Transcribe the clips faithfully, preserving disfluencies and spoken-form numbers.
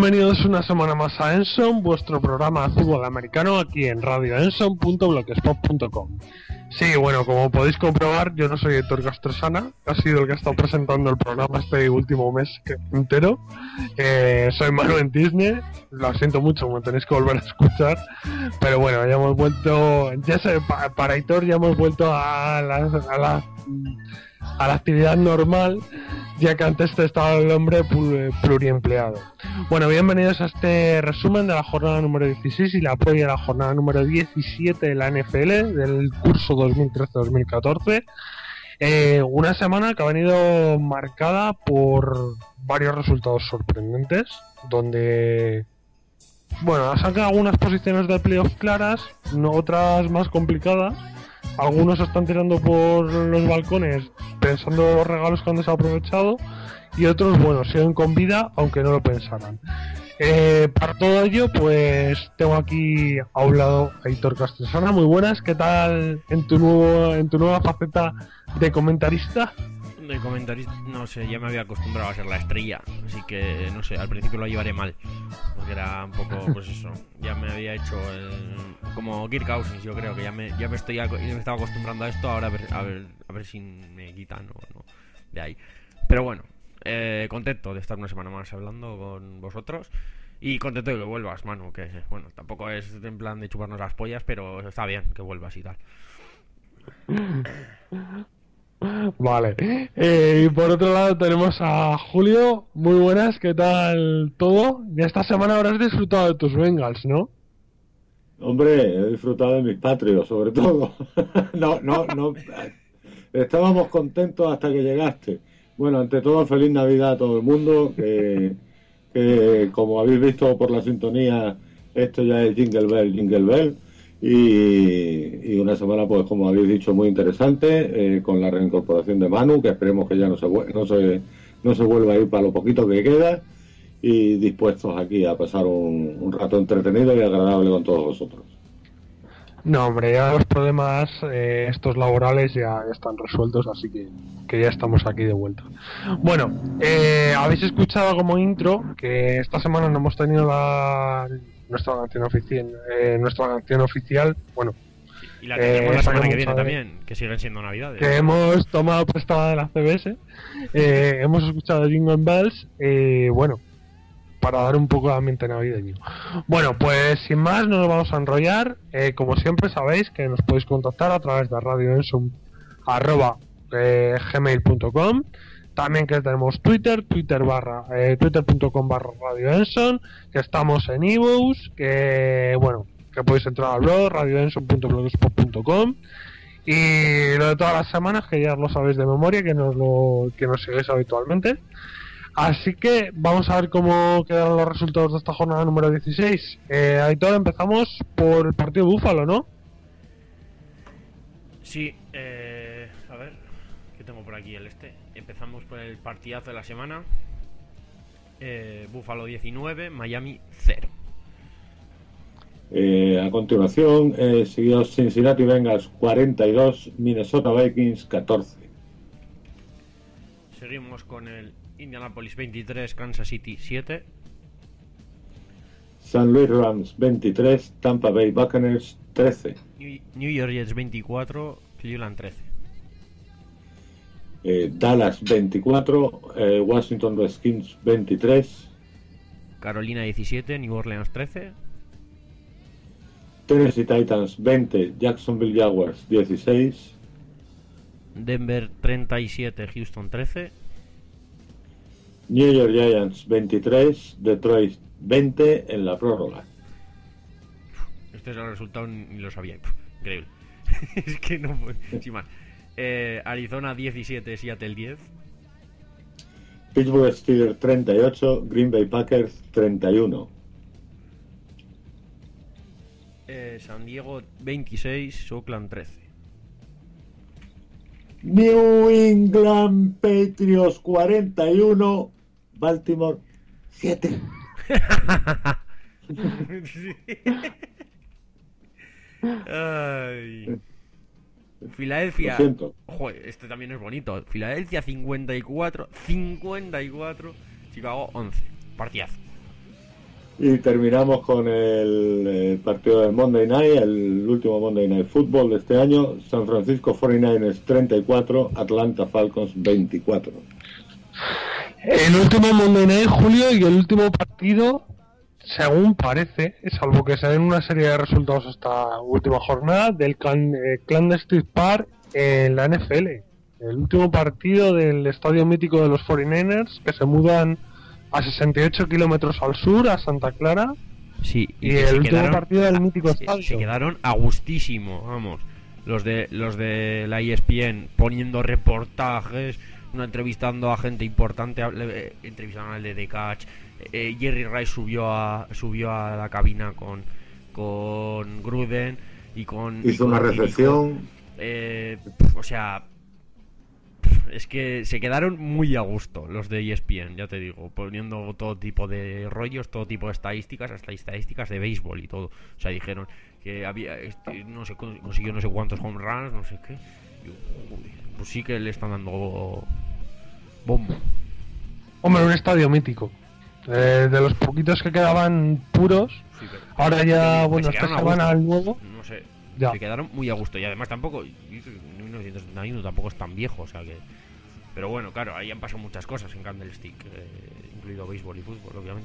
Bienvenidos una semana más a Enson, vuestro programa de fútbol americano aquí en radio enson punto blogspot punto com. Sí, bueno, como podéis comprobar, yo no soy Héctor Castrosana, ha sido el que ha estado presentando el programa este último mes entero. Eh, soy Manu en Disney, lo siento mucho, me tenéis que volver a escuchar, pero bueno, ya hemos vuelto, ya sé, pa, para Héctor ya hemos vuelto a la, a la a la actividad normal, ya que antes estaba el hombre pluriempleado. Bueno, bienvenidos a este resumen de la jornada número dieciséis y la previa de la jornada número diecisiete de la N F L del curso dos mil trece dos mil catorce. Eh, una semana que ha venido marcada por varios resultados sorprendentes, donde, bueno, sacan algunas posiciones de playoff claras, no otras más complicadas. Algunos están tirando por los balcones pensando los regalos que han desaprovechado y otros, bueno, siguen con vida aunque no lo pensaran. Eh, para todo ello, pues tengo aquí a un lado a Héctor Castrosana. Muy buenas, ¿qué tal en tu nuevo en tu nueva faceta de comentarista? De comentarista, no sé, ya me había acostumbrado a ser la estrella, así que no sé, al principio lo llevaré mal, porque era un poco, pues eso, ya me había hecho el, como Kirk Cousins, yo creo que ya me, ya me estoy, ya me estaba acostumbrando a esto, ahora a ver, a ver, a ver si me quitan o no de ahí. Pero bueno, eh, contento de estar una semana más hablando con vosotros y contento de que vuelvas, Manu, que bueno, tampoco es en plan de chuparnos las pollas, pero está bien que vuelvas y tal. Vale, eh, y por otro lado tenemos a Julio. Muy buenas, ¿qué tal todo? Ya esta semana habrás disfrutado de tus Bengals, ¿no? Hombre, he disfrutado de mis Patriots, sobre todo. no, no, no. Estábamos contentos hasta que llegaste. Bueno, ante todo, feliz Navidad a todo el mundo. Que, que como habéis visto por la sintonía, esto ya es Jingle Bell, Jingle Bell. Y, y una semana, pues como habéis dicho, muy interesante, eh, con la reincorporación de Manu, que esperemos que ya no se, no se, no se vuelva a ir para lo poquito que queda, y dispuestos aquí a pasar un, un rato entretenido y agradable con todos vosotros. No, hombre, ya los problemas eh, estos laborales ya, ya están resueltos, así que, que ya estamos aquí de vuelta. Bueno, eh, habéis escuchado como intro que esta semana no hemos tenido la... nuestra canción oficial, eh, nuestra canción oficial, bueno, y la tenemos eh, la semana que viene a también, que siguen siendo navidades. Que hemos tomado prestada de la C B S, eh, hemos escuchado Jingle Bells, eh, bueno, para dar un poco de ambiente navideño. Bueno, pues sin más no nos vamos a enrollar, eh, como siempre sabéis que nos podéis contactar a través de radio enson arroba gmail punto com. También que tenemos Twitter, Twitter barra, eh, twitter.com barra Radio Enson, que estamos en ebooks, que bueno, que podéis entrar al blog, radio enson punto blogspot punto com, y lo de todas las semanas, que ya lo sabéis de memoria, que nos lo, que nos seguís habitualmente. Así que vamos a ver cómo quedaron los resultados de esta jornada número dieciséis. Eh, Aitor, empezamos por el partido de Búfalo, ¿no? Sí, eh, a ver, ¿qué tengo por aquí el este? Empezamos por el partidazo de la semana. eh, Buffalo diecinueve, Miami cero. Eh, a continuación, eh, siguió Cincinnati Bengals cuarenta y dos, Minnesota Vikings catorce. Seguimos con el Indianapolis veintitrés, Kansas City siete. San Luis Rams veintitrés, Tampa Bay Buccaneers trece. New York Jets veinticuatro, Cleveland trece. Eh, Dallas veinticuatro, eh, Washington Redskins veintitrés. Carolina diecisiete, New Orleans trece. Tennessee Titans veinte, Jacksonville Jaguars dieciséis. Denver treinta y siete, Houston trece. New York Giants veintitrés, Detroit veinte en la prórroga. Este es el resultado, ni lo sabía. Increíble. Es que no fue. Sin más. Eh, Arizona diecisiete, Seattle diez. Pittsburgh Steelers treinta y ocho, Green Bay Packers treinta y uno. Eh, San Diego veintiséis, Oakland trece. New England Patriots cuarenta y uno, Baltimore siete. Ay. Filadelfia. Joder, este también es bonito. Filadelfia cincuenta y cuatro, cincuenta y cuatro, Chicago once. Partidazo. Y terminamos con el, el partido del Monday Night, el último Monday Night Football de este año. San Francisco cuarenta y nueve ers treinta y cuatro, Atlanta Falcons veinticuatro. El último Monday Night, Julio, y el último partido, según parece, salvo que se den una serie de resultados esta última jornada, del Clan, eh, Clandestine Park en la N F L. El último partido del estadio mítico de los cuarenta y nueve ers, que se mudan a sesenta y ocho kilómetros al sur, a Santa Clara. Sí, y, y el último quedaron, partido del mítico se, estadio. Se quedaron a gustísimo, vamos. Los de los de la E S P N poniendo reportajes, una entrevistando a gente importante, eh, entrevistaron al de The Catch. Eh, Jerry Rice subió a subió a la cabina con con Gruden y con hizo y con una recepción. Eh, o sea, es que se quedaron muy a gusto los de E S P N, ya te digo, poniendo todo tipo de rollos, todo tipo de estadísticas, hasta estadísticas de béisbol y todo. O sea, dijeron que había, este, no sé, consiguió no sé cuántos home runs, no sé qué. Yo, joder, pues sí que le están dando bombo. Hombre, un estadio mítico. Eh, de los poquitos que quedaban puros, sí, pero, ahora ya, que, bueno, que esta semana al nuevo. No sé, ya. Se quedaron muy a gusto y además tampoco, mil novecientos setenta y uno tampoco es tan viejo, o sea que. Pero bueno, claro, ahí han pasado muchas cosas en Candlestick, eh, incluido béisbol y fútbol, obviamente.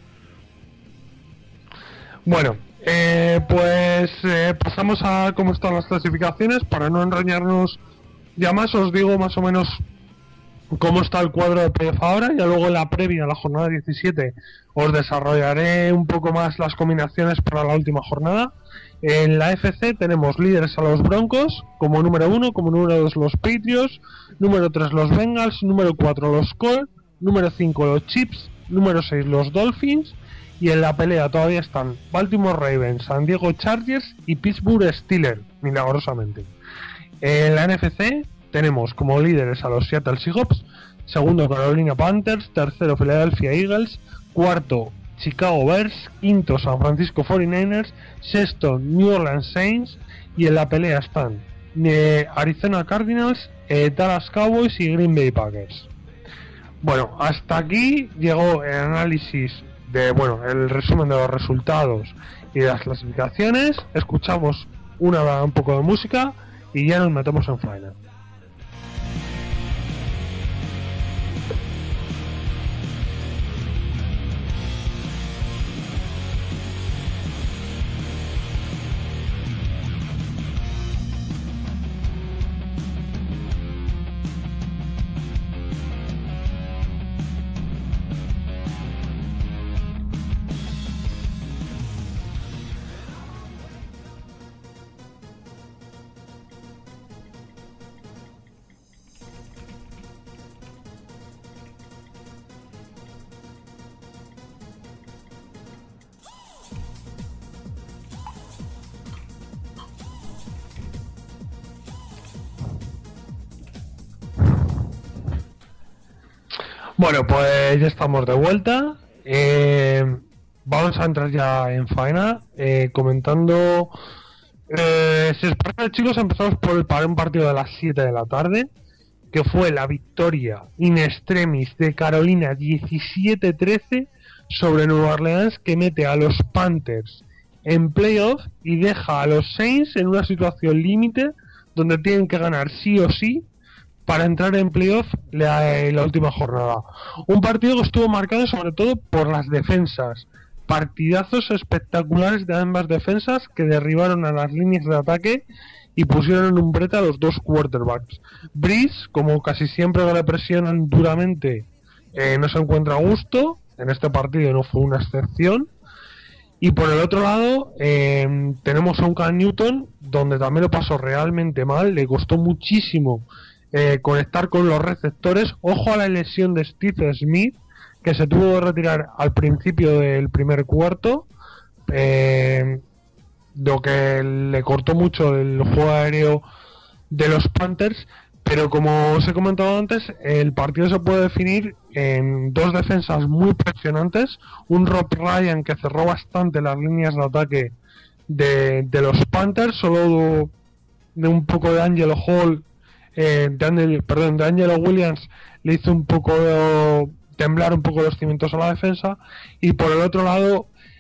Bueno, eh, pues eh, pasamos a cómo están las clasificaciones. Para no enroñarnos ya más, os digo más o menos cómo está el cuadro de playoff ahora. Ya luego en la previa, la jornada diecisiete, os desarrollaré un poco más las combinaciones para la última jornada. En la F C tenemos líderes a los Broncos, como número uno, como número dos los Patriots, número tres los Bengals, número cuatro los Colts, número cinco los Chiefs, número seis los Dolphins, y en la pelea todavía están Baltimore Ravens, San Diego Chargers y Pittsburgh Steelers, milagrosamente. En la N F C tenemos como líderes a los Seattle Seahawks, segundo Carolina Panthers, tercero Philadelphia Eagles, cuarto Chicago Bears, quinto San Francisco cuarenta y nueve ers, sexto New Orleans Saints, y en la pelea están eh, Arizona Cardinals, eh, Dallas Cowboys y Green Bay Packers. Bueno, hasta aquí llegó el análisis de, bueno, el resumen de los resultados y de las clasificaciones. Escuchamos una, un poco de música y ya nos metemos en faena. Bueno, pues ya estamos de vuelta. Eh, vamos a entrar ya en faena, eh, comentando. Eh, si os parece, chicos, empezamos por el para un partido de las siete de la tarde, que fue la victoria in extremis de Carolina diecisiete trece sobre Nueva Orleans, que mete a los Panthers en playoff y deja a los Saints en una situación límite donde tienen que ganar sí o sí para entrar en playoff la, la última jornada. Un partido que estuvo marcado sobre todo por las defensas. Partidazos espectaculares de ambas defensas que derribaron a las líneas de ataque y pusieron en un brete a los dos quarterbacks. Breeze, como casi siempre que le presionan duramente, eh, no se encuentra a gusto. En este partido no fue una excepción. Y por el otro lado, eh, tenemos a un Cam Newton donde también lo pasó realmente mal. Le costó muchísimo Eh, conectar con los receptores. Ojo a la lesión de Steve Smith, que se tuvo que retirar al principio del primer cuarto, eh, lo que le cortó mucho el juego aéreo de los Panthers. Pero como os he comentado antes, el partido se puede definir en dos defensas muy presionantes, un Rob Ryan que cerró bastante las líneas de ataque de, de los Panthers, solo de un poco de Angelo Hall Eh, de Angelo, perdón, de Angelo Williams le hizo un poco de, temblar un poco los cimientos a la defensa. Y por el otro lado,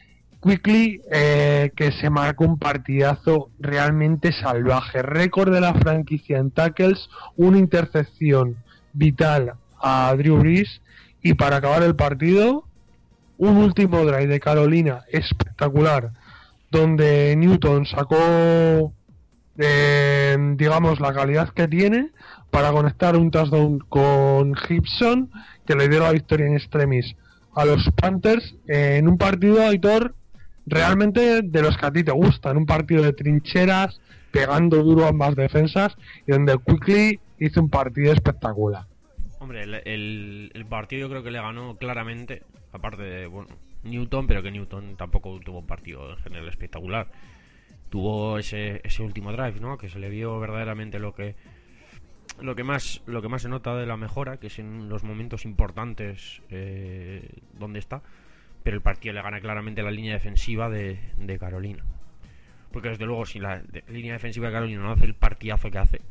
Quickly, eh, que se marcó un partidazo realmente salvaje. Récord de la franquicia en tackles, una intercepción vital a Drew Brees, y para acabar el partido, un último drive de Carolina espectacular, donde Newton sacó, eh, digamos, la calidad que tiene para conectar un touchdown con Gibson, que le dio la victoria en extremis a los Panthers, eh, en un partido, Aitor, realmente de los que a ti te gustan, un partido de trincheras, pegando duro a ambas defensas, y donde Quickly hizo un partido espectacular. Hombre, el, el, el partido yo creo que le ganó claramente, aparte de, bueno, Newton, pero que Newton tampoco tuvo un partido en general espectacular. Tuvo ese, ese último drive, ¿no? Que se le vio verdaderamente lo que lo que más lo que más se nota de la mejora, que es en los momentos importantes, eh, donde está. Pero el partido le gana claramente la línea defensiva de, de Carolina. Porque desde luego, si la de, línea defensiva de Carolina no hace el partidazo que hace,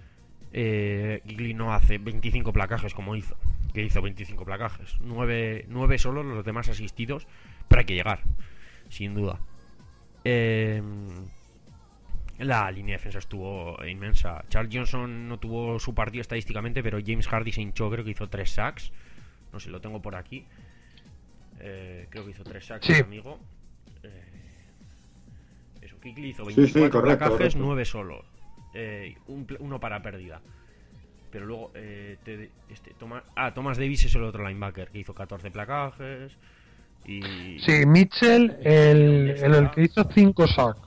eh, Quickly no hace veinticinco placajes como hizo. Que hizo veinticinco placajes. nueve, nueve solo, los demás asistidos. Pero hay que llegar, sin duda. Eh, la línea de defensa estuvo inmensa. Charles Johnson no tuvo su partido estadísticamente, pero James Hardy se hinchó, creo que hizo tres sacks. No sé, lo tengo por aquí. Eh, creo que hizo tres sacks, sí. Amigo. Eh, eso, Quickly hizo veinticuatro sí, sí, correcto, placajes, correcto. nueve solo. Eh, un, uno para pérdida. Pero luego, eh, te, este, Thomas, ah, Thomas Davis es el otro linebacker que hizo catorce placajes. Y... Sí, Mitchell, el, el, el que hizo cinco sacks.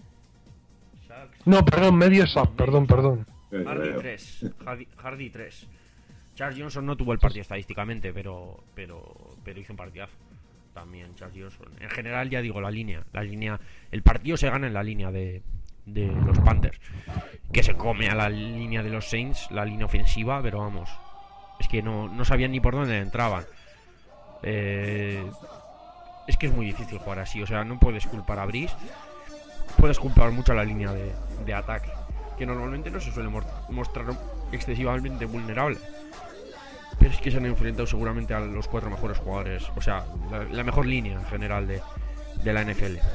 No, perdón, medio sack, perdón, perdón. Hardy tres. Hardy, Hardy tres. Charles Johnson no tuvo el partido estadísticamente, pero pero pero hizo un partidazo también Charles Johnson. En general, ya digo, la línea, la línea, el partido se gana en la línea de, de los Panthers, que se come a la línea de los Saints, la línea ofensiva, pero vamos, es que no, no sabían ni por dónde entraban. Eh, es que es muy difícil jugar así, o sea, no puedes culpar a Brees, puedes culpar mucho a la línea de, de ataque, que normalmente no se suele mostrar excesivamente vulnerable. Pero es que se han enfrentado seguramente a los cuatro mejores jugadores, o sea, la, la mejor línea en general de, de la N F L.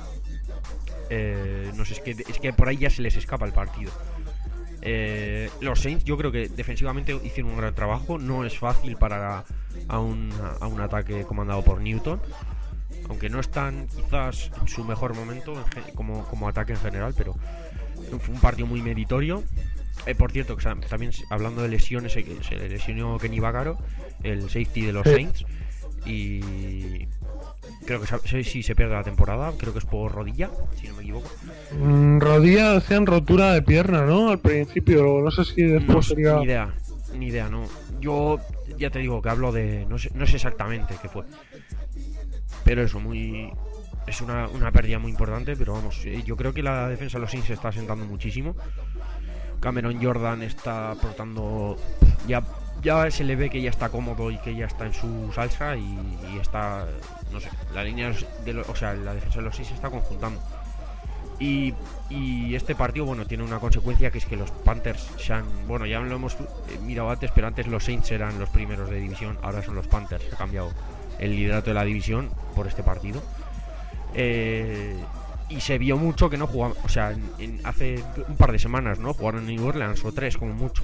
Eh, no sé, es que, es que por ahí ya se les escapa el partido. Eh, los Saints, yo creo que defensivamente hicieron un gran trabajo. No es fácil para a un, a un ataque comandado por Newton, aunque no están quizás en su mejor momento en, como, como ataque en general, pero fue un partido muy meritorio. Eh, por cierto, que también hablando de lesiones, se, se lesionó Kenny Vaccaro, el safety de los Saints, y creo que si sí, se pierde la temporada, creo que es por rodilla, si no me equivoco. Mm, rodilla, hacían rotura de pierna, ¿no? Al principio, no sé si después no, sería... Ni idea, ni idea, no. Yo ya te digo que hablo de... No sé, no sé exactamente qué fue. Pero eso, muy... Es una, una pérdida muy importante, pero vamos, yo creo que la defensa de los Saints se está asentando muchísimo. Cameron Jordan está aportando, ya ya se le ve que ya está cómodo y que ya está en su salsa, y, y está, no sé, la línea de los, o sea, la defensa de los seis se está conjuntando. Y, y este partido, bueno, tiene una consecuencia, que es que los Panthers se han, bueno, ya lo hemos mirado antes, pero antes los Saints eran los primeros de división, ahora son los Panthers, se ha cambiado el liderato de la división por este partido. Eh... Y se vio mucho que no jugaban, o sea, en, en, hace un par de semanas, ¿no? Jugaron en New Orleans, o tres como mucho.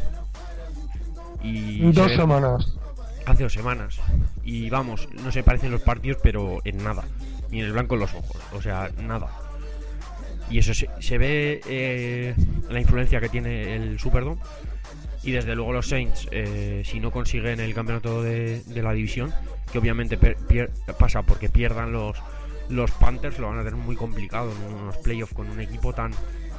Y dos semanas. Hace dos semanas. Y vamos, no se parecen los partidos, pero en nada. Ni en el blanco en los ojos, o sea, nada. Y eso se, se ve, eh, la influencia que tiene el Superdome. Y desde luego los Saints, eh, si no consiguen el campeonato de, de la división, que obviamente per, pier, pasa porque pierdan los... Los Panthers lo van a tener muy complicado en unos playoffs con un equipo tan...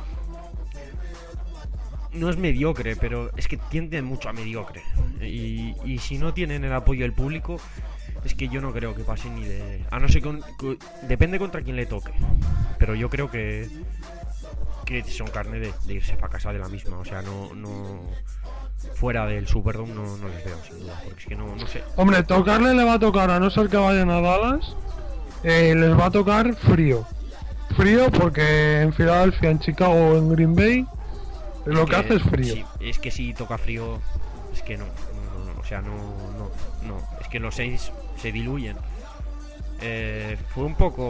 No es mediocre, pero es que tiende mucho a mediocre. Y, y si no tienen el apoyo del público, es que yo no creo que pasen ni de... A no ser que... que depende contra quién le toque. Pero yo creo que... Que son carne de, de irse para casa de la misma. O sea, no... no fuera del Superdome no, no les veo, sin duda. Porque es que no, no sé. Hombre, tocarle le va a tocar, a no ser que vayan a Dallas... Eh, les va a tocar frío. Frío porque en Filadelfia, en Chicago o en Green Bay es lo que, que hace es frío. Sí, es que si toca frío, es que no, no, no, no o sea, no, no, no. Es que los seis se diluyen. Eh, fue un poco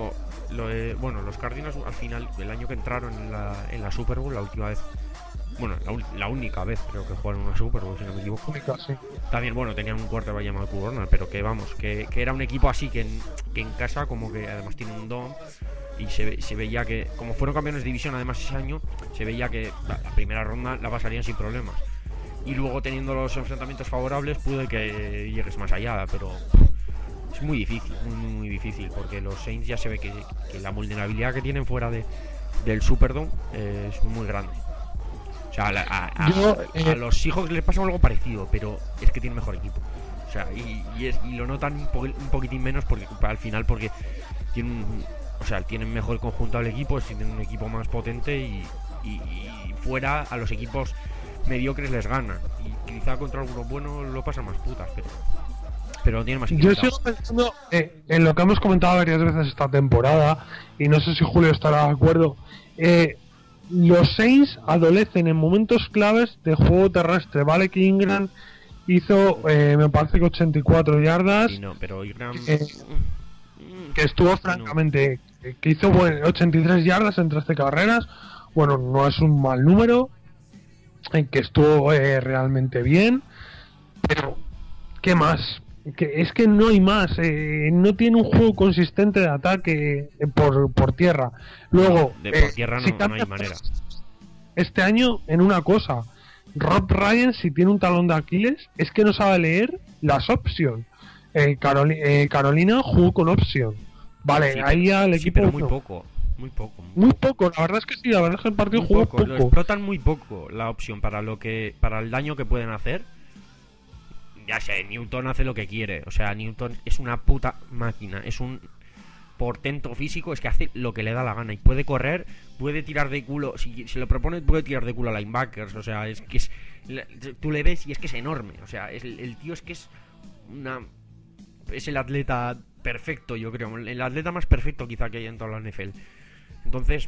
lo de, bueno, los Cardinals al final, el año que entraron en la, en la Super Bowl, la última vez, bueno, la, la única vez creo que jugaron una Super Bowl, si no me equivoco. Única, sí. También, bueno, tenían un quarterback llamado Kurt, pero que vamos, que, que era un equipo así que en, que en casa, como que además tiene un dome, y se, se veía que, como fueron campeones de división además ese año, se veía que la, la primera ronda la pasarían sin problemas. Y luego, teniendo los enfrentamientos favorables, pude que llegues más allá, pero es muy difícil, muy, muy, muy difícil, porque los Saints ya se ve que, que la vulnerabilidad que tienen fuera de, del Superdome eh, es muy grande. O sea, a, a, a, Yo, eh... a los Seahawks les pasa algo parecido, pero es que tienen mejor equipo. O sea, y, y, es, y lo notan un, po un poquitín menos porque al final, porque tienen un, o sea, tienen mejor conjunto al equipo, tienen un equipo más potente y, y, y fuera a los equipos mediocres les gana. Y quizá contra algunos buenos lo pasan más putas, pero pero no tiene más Yo sigo pensando eh, en lo que hemos comentado varias veces esta temporada, y no sé si Julio estará de acuerdo. Eh, los Saints adolecen en momentos claves de juego terrestre. Vale que Ingram hizo, eh, me parece que ochenta y cuatro yardas. Sí, no, pero Ingram... Eh, que estuvo francamente... No. Que hizo bueno, ochenta y tres yardas en trece carreras. Bueno, no es un mal número. Eh, que estuvo eh, realmente bien. Pero, ¿qué más? Que es que no hay más, eh, no tiene un juego consistente de ataque eh, por, por tierra. Luego, no, de por eh, tierra no, si no hay manera. Este año, en una cosa, Rob Ryan, si tiene un talón de Aquiles, es que no sabe leer las options. Eh, Caroli eh, Carolina jugó con opción. Vale, sí, ahí al sí, equipo. Pero muy poco, muy poco. Muy, muy poco. poco, la verdad es que sí, la verdad es que el partido muy jugó poco. poco. Lo explotan muy poco la opción para lo que, para el daño que pueden hacer. Ya sé, Newton hace lo que quiere. O sea, Newton es una puta máquina. Es un portento físico. Es que hace lo que le da la gana. Y puede correr, puede tirar de culo. Si se lo propone, puede tirar de culo a linebackers. O sea, es que es... Tú le ves y es que es enorme. O sea, es, el tío es que es una... Es el atleta perfecto, yo creo. El atleta más perfecto quizá que hay en toda la N F L. Entonces...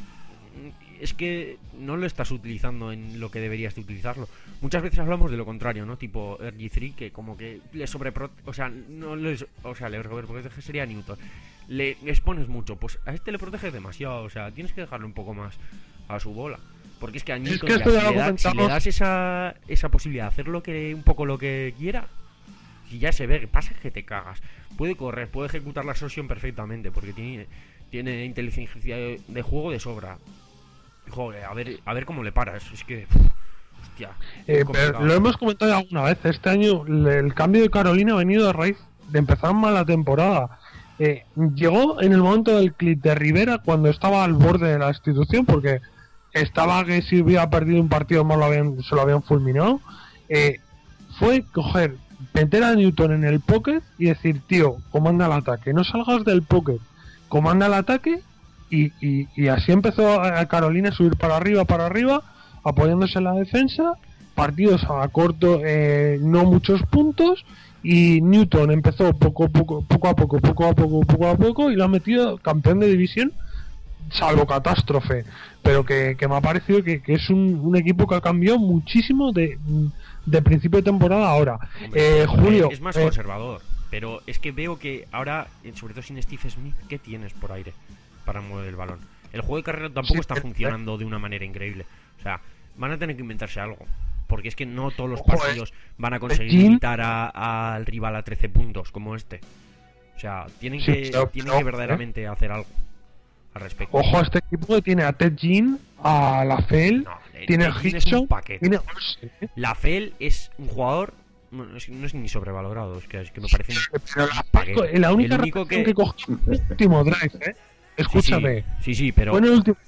es que no lo estás utilizando en lo que deberías de utilizarlo. Muchas veces hablamos de lo contrario, ¿no? Tipo R G tres, que como que le sobreprotege, o sea, no les, o sea, le sobreprotege sería Newton. Le expones mucho, pues a este le proteges demasiado, o sea, tienes que dejarle un poco más a su bola. Porque es que a Newton, es que ya, ya si, le da, si le das esa, esa posibilidad de hacer lo que, un poco lo que quiera, y ya se ve, pasa que te cagas. Puede correr, puede ejecutar la solución perfectamente, porque tiene, tiene inteligencia de, de juego de sobra. Joder, a ver, a ver cómo le paras. Es que, uf, hostia. Eh, pero lo hemos comentado alguna vez. Este año el cambio de Carolina ha venido a raíz de empezar mal la temporada. Eh, llegó en el momento del clip de Rivera, cuando estaba al borde de la institución, porque estaba que si hubiera perdido un partido más lo habían, se lo habían fulminado. Eh, fue coger, meter a Newton en el pocket y decir, tío, comanda el ataque, no salgas del pocket, comanda el ataque. Y, y, y así empezó a Carolina a subir para arriba, para arriba, apoyándose en la defensa, partidos a corto, eh, no muchos puntos, y Newton empezó poco, poco, poco a poco, poco a poco, poco a poco, y lo ha metido campeón de división, salvo catástrofe, pero que, que me ha parecido que, que es un, un equipo que ha cambiado muchísimo de, de principio de temporada a ahora. Hombre, eh, Julio, es más eh, conservador, pero es que veo que ahora, sobre todo sin Steve Smith, ¿qué tienes por aire para mover el balón? El juego de carrera tampoco sí, está eh, funcionando de una manera increíble. O sea, van a tener que inventarse algo, porque es que no todos los Ojo, partidos van a conseguir Jean, limitar al rival a trece puntos como este. O sea, tienen sí, que pero, tienen pero, que verdaderamente eh. hacer algo al respecto. Ojo a este equipo que tiene a Ted Jean, a La Fel, no, tiene a Hickson, tiene a... La Fel es un jugador, no es, no es ni sobrevalorado, es que, es que me parece un pero la, la única el único que... que cogió en el último drive, ¿eh? Escúchame. Sí, sí, sí, sí, pero... Fue en el último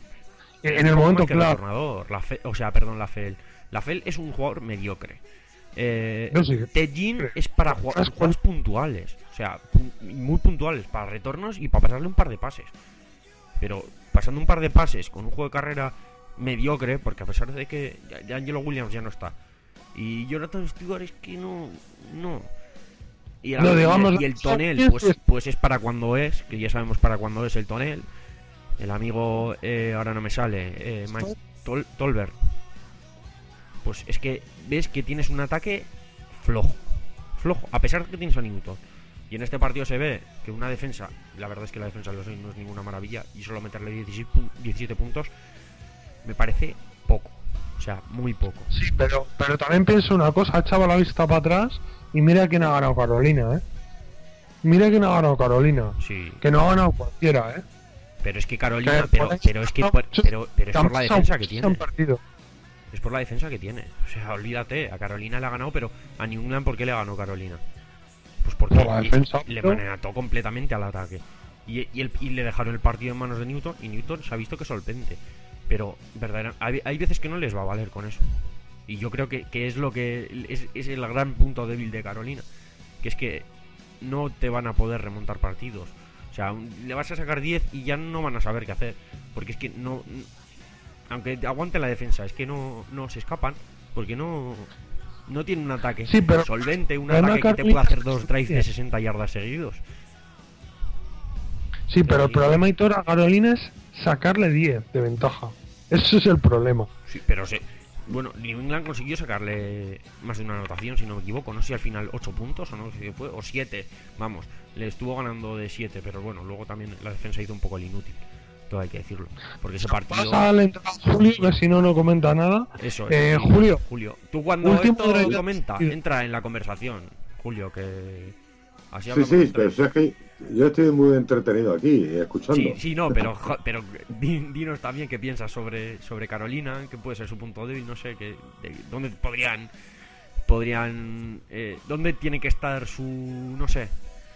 en el momento claro. La Fel, o sea, perdón, la Fel. La Fel es un jugador mediocre. Eh, no, sí. Ted Jean es para jugar, juegos puntuales. O sea, muy puntuales, para retornos y para pasarle un par de pases. Pero pasando un par de pases con un juego de carrera mediocre, porque a pesar de que ya Angelo Williams ya no está, y Jonathan Stewart es que no... no. Y el, no, digamos, y el tonel, pues, pues es para cuando es, que ya sabemos para cuando es el tonel. El amigo, eh, ahora no me sale, eh, Mike Tol Tolbert. Pues es que ves que tienes un ataque flojo. Flojo, a pesar de que tienes a Newton. Y en este partido se ve que una defensa, la verdad es que la defensa de los Saints no es ninguna maravilla, y solo meterle diecisiete puntos me parece poco, o sea, muy poco. Sí, pero, pero también pienso una cosa, ha echado la vista para atrás y mira quién ha ganado Carolina, ¿eh? Mira quién ha ganado Carolina. Sí. Que no ha ganado cualquiera, ¿eh? Pero es que Carolina, Que pero, por pero es que por- pero, pero es por la defensa que tiene. Partido. Es por la defensa que tiene. O sea, olvídate, a Carolina le ha ganado, pero a New England, ¿por qué le ganó Carolina? Pues porque Por la defensa, le pero- manató completamente al ataque. Y, y, el- y le dejaron el partido en manos de Newton, y Newton se ha visto que es solvente. Pero, verdaderamente, hay, hay veces que no les va a valer con eso. Y yo creo que, que es lo que es, es el gran punto débil de Carolina. Que es que no te van a poder remontar partidos. O sea, un- le vas a sacar diez y ya no van a saber qué hacer. Porque es que no... Aunque aguante la defensa, es que no, no se escapan. Porque no... No tiene un ataque Sí, pero- solvente, un pero ataque no, que te Carolina- pueda hacer dos drives de sesenta yardas seguidos. Sí, pero el Sí. problema, Hitor, a Carolina es sacarle diez de ventaja. Ese es el problema. Sí, pero se... Bueno, New England consiguió sacarle más de una anotación, si no me equivoco. No sé si al final ocho puntos o no sé si fue, o siete. Vamos, le estuvo ganando de siete, pero bueno, luego también la defensa hizo un poco el inútil. Todo hay que decirlo. Porque ese partido... Pasa al entrar Julio, que si no, no comenta nada. Eso Eh, es. Julio. Julio. Tú cuando Último esto drive. comenta, Sí. entra en la conversación. Julio, que... Así Sí, hablamos sí, los pero tres. si es que yo estoy muy entretenido aquí, escuchando. Sí, sí, no, pero, jo- pero di- dinos también qué piensas sobre, sobre Carolina, que puede ser su punto débil, no sé, que, de- dónde podrían, podrían, eh, dónde tiene que estar su, no sé,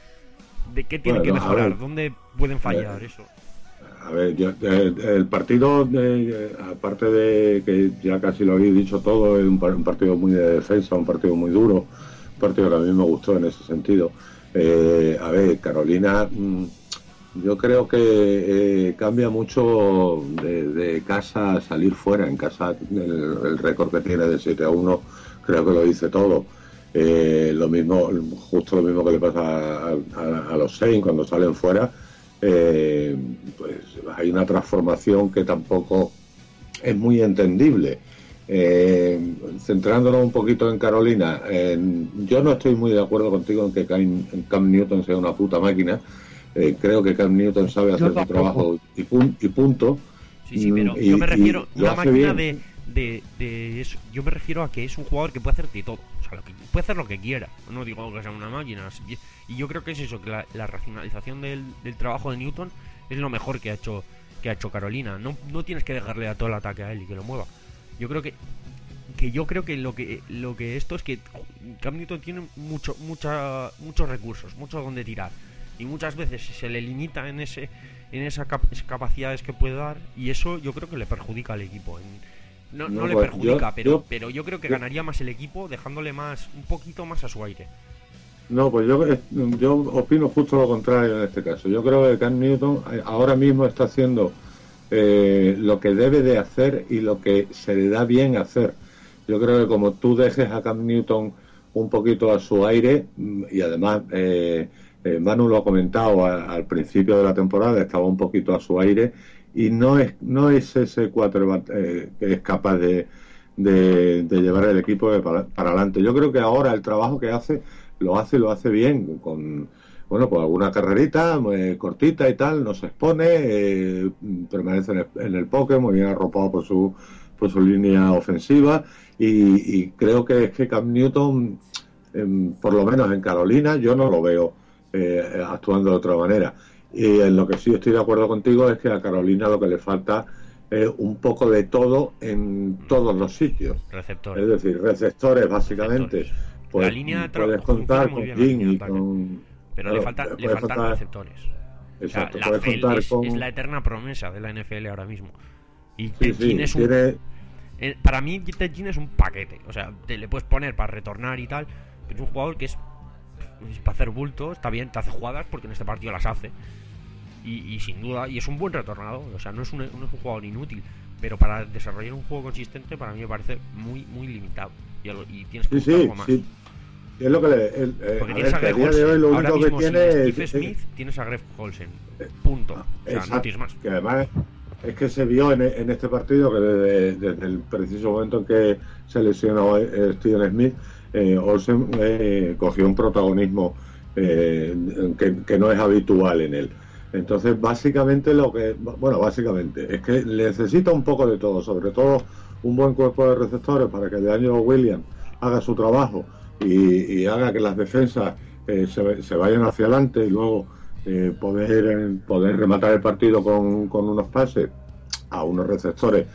de qué tienen Bueno, que a mejorar, ver. dónde pueden fallar, Eh, eso. A ver, yo- el, el partido, de- aparte de que ya casi lo habéis dicho todo, es un, par- un partido muy de defensa, un partido muy duro, un partido que a mí me gustó en ese sentido. Eh, a ver, Carolina, mm, yo creo que eh, cambia mucho de, de casa a salir fuera. En casa el, el récord que tiene de siete a uno creo que lo dice todo. Eh, lo mismo, justo lo mismo que le pasa a, a- a los Saints cuando salen fuera. Eh, pues hay una transformación que tampoco es muy entendible. Eh, centrándonos un poquito en Carolina, en- yo no estoy muy de acuerdo contigo en que Cam, Cam Newton sea una puta máquina. Eh, creo que Cam Newton sabe Yo hacer su tampoco. trabajo y, pun- y punto. Sí, sí, pero Mm, y- yo me refiero y lo una hace máquina bien. de, de, de eso. Yo me refiero a que es un jugador que puede hacer de todo, o sea, lo que, puede hacer lo que quiera. No digo que sea una máquina. Y- Y yo creo que es eso, que la, la racionalización del, del trabajo de Newton es lo mejor que ha hecho que ha hecho Carolina. No, no tienes que dejarle a todo el ataque a él y que lo mueva. Yo creo que que yo creo que lo que lo que esto es que Cam Newton tiene mucho mucha muchos recursos, mucho donde tirar, y muchas veces se le limita en ese en esas cap capacidades que puede dar, y eso yo creo que le perjudica al equipo. En, no, no, No, le pues, perjudica, yo- pero yo- pero yo creo que yo- ganaría más el equipo dejándole más un poquito más a su aire. No, pues yo, yo opino justo lo contrario en este caso. Yo creo que Cam Newton eh, ahora mismo está haciendo eh, lo que debe de hacer y lo que se le da bien hacer. Yo creo que como tú dejes a Cam Newton un poquito a su aire, mm, y además eh, eh, Manu lo ha comentado a- al principio de la temporada, estaba un poquito a su aire y no es no es ese quarterback eh, que es capaz de, de, de llevar el equipo de para, para adelante. Yo creo que ahora el trabajo que hace lo hace y lo hace bien, con bueno, pues alguna carrerita eh, cortita y tal, no se expone, eh, permanece en el, en el pocket, muy bien arropado por su por su línea ofensiva, y, y creo que es que Cam Newton, eh, por lo menos en Carolina, yo no lo veo eh, actuando de otra manera. Y en lo que sí estoy de acuerdo contigo es que a Carolina lo que le falta es un poco de todo en todos los sitios. Receptores. Es decir, receptores básicamente. Receptores. Pues, La línea tra- puedes funciona contar muy con bien la King línea de y ataque. con... Pero claro, le, falta, le puedes faltan contar- receptores. Exacto, O sea, la puedes Fell contar es, con... es la eterna promesa de la N F L ahora mismo. Y Sí, Ted sí, Ginn es un... tiene... eh, para mí Ted Ginn es un paquete. O sea, te le puedes poner para retornar y tal, pero es un jugador que es, es para hacer bulto, está bien, te hace jugadas porque en este partido las hace. Y, y sin duda, y es un buen retornador. O sea, no es un, no es un jugador inútil, pero para desarrollar un juego consistente para mí me parece muy, muy limitado. Y, a lo- y tienes que Sí, buscar sí, algo más. sí. Es lo que le... el- eh, Porque a tienes ver, a que a Greg día de hoy Olsen. lo Ahora único que mismo tiene sin es... Steve es- Smith tienes a Greg Olsen. Punto. O sea, Exacto, no tienes más. que además es que se vio en, en este partido que desde, desde el preciso momento en que se lesionó eh, Steven Smith, eh, Olsen eh, cogió un protagonismo eh, que, que no es habitual en él. Entonces, básicamente lo que, bueno, básicamente es que necesita un poco de todo, sobre todo un buen cuerpo de receptores para que DeAngelo Williams haga su trabajo y, y haga que las defensas eh, se, se vayan hacia adelante y luego eh, poder, poder rematar el partido con, con unos pases a unos receptores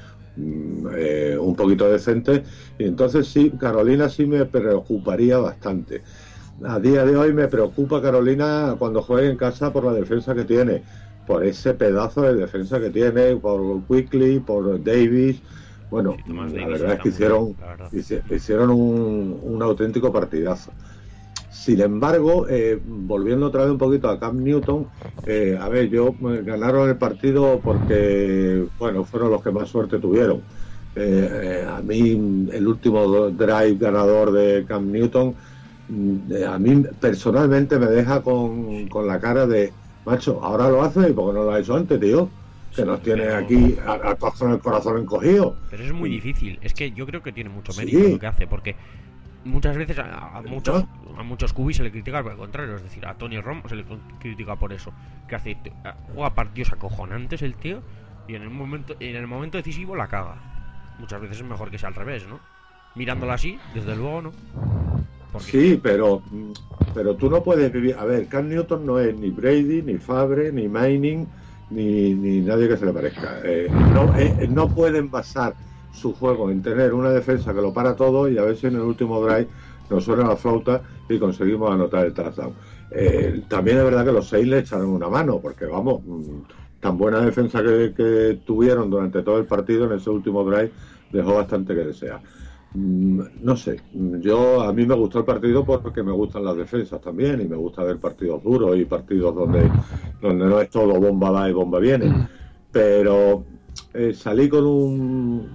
eh, un poquito decentes. Y entonces sí, Carolina sí me preocuparía bastante. A día de hoy me preocupa Carolina cuando juegue en casa por la defensa que tiene, por ese pedazo de defensa que tiene, por Quickly, por Davis. Bueno, sí, la Davis verdad es que hicieron, bien, hicieron un, un auténtico partidazo. Sin embargo, eh, volviendo otra vez un poquito a Cam Newton, eh, a ver, yo eh, ganaron el partido porque, bueno, fueron los que más suerte tuvieron. Eh, eh, a mí, el último drive ganador de Cam Newton, a mí personalmente me deja con, con la cara de macho, ahora lo hace y porque no lo ha hecho antes, tío, que nos tiene pero... aquí a, a todos con el corazón encogido. Pero es muy difícil, es que yo creo que tiene mucho mérito sí. lo que hace, porque muchas veces a, a muchos a muchos cubis se le critica por el contrario, es decir, a Tony Romo se le critica por eso, que hace juega partidos acojonantes el tío y en el momento en el momento decisivo la caga. Muchas veces es mejor que sea al revés, ¿no? Mirándolo así, desde luego, ¿no? Porque... Sí, pero pero tú no puedes vivir. A ver, Cam Newton no es ni Brady, ni Favre, ni Manning, ni, ni nadie que se le parezca. Eh, no, eh, no pueden basar su juego en tener una defensa que lo para todo y a ver si en el último drive nos suena la flauta y conseguimos anotar el touchdown. Eh, también es verdad que los seis le echaron una mano, porque vamos, tan buena defensa que, que tuvieron durante todo el partido en ese último drive dejó bastante que desear. No sé, yo a mí me gustó el partido porque me gustan las defensas también y me gusta ver partidos duros y partidos donde, donde no es todo bomba va y bomba viene, pero eh, salí con un,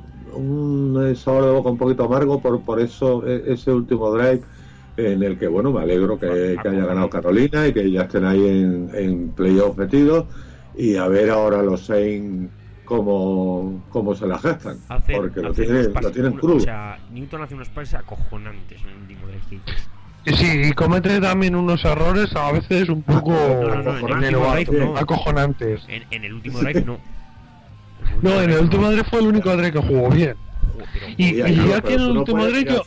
un sabor de boca un poquito amargo por, por eso ese último drive en el que bueno, me alegro que, que haya ganado Carolina y que ya estén ahí en, en playoff metidos y a ver ahora los Saints Como, como se la gestan, hace, porque lo, tiene, pases, lo tienen crudo. O sea, Newton hace unos pases acojonantes en el último drive. Sí, y comete también unos errores a veces un poco no, no, no, en el drive, no. acojonantes. En, en el último drive no. El no, en el último drive fue el único drive que jugó bien. Pero, y, y ya que en el último drive yo...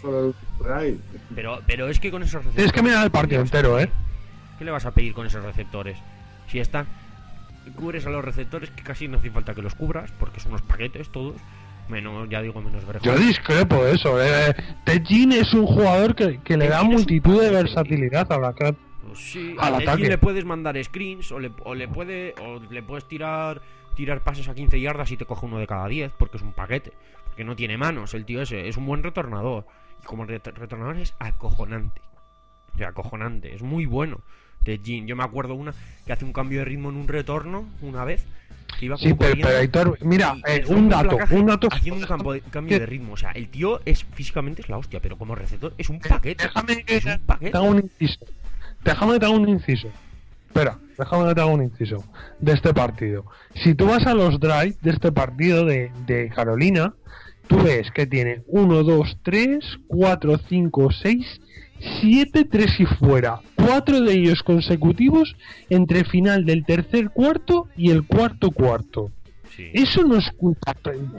Pero, pero es que con esos receptores... Tienes que mirar el partido entero, ¿eh? ¿Qué le vas a pedir con esos receptores? Si están... Cubres a los receptores que casi no hace falta que los cubras porque son unos paquetes todos, menos, ya digo, menos Bergeron. Yo discrepo de eso, eh. Tejin es un jugador que, que le da multitud de versatilidad a la pues sí, al ataque. Le puedes mandar screens o le, o le puede o le puedes tirar tirar pases a quince yardas y te coge uno de cada diez porque es un paquete, porque no tiene manos el tío ese, es un buen retornador y como ret- retornador es acojonante. O sea, acojonante, es muy bueno. De Jean. Yo me acuerdo una que hace un cambio de ritmo en un retorno una vez que iba sí, pero, pero Héctor, mira, eh, un dato, un dato haciendo un campo de, cambio de ritmo, o sea, el tío es físicamente es la hostia, pero como receptor es un paquete. Déjame que es un paquete. te haga un inciso. Déjame que te haga un inciso. Espera, déjame que te haga un inciso de este partido. Si tú vas a los drives de este partido de, de Carolina, tú ves que tiene uno, dos, tres, cuatro, cinco, seis, siete, tres y fuera. Cuatro de ellos consecutivos entre final del tercer cuarto y el cuarto cuarto. Sí. Eso no es culpa,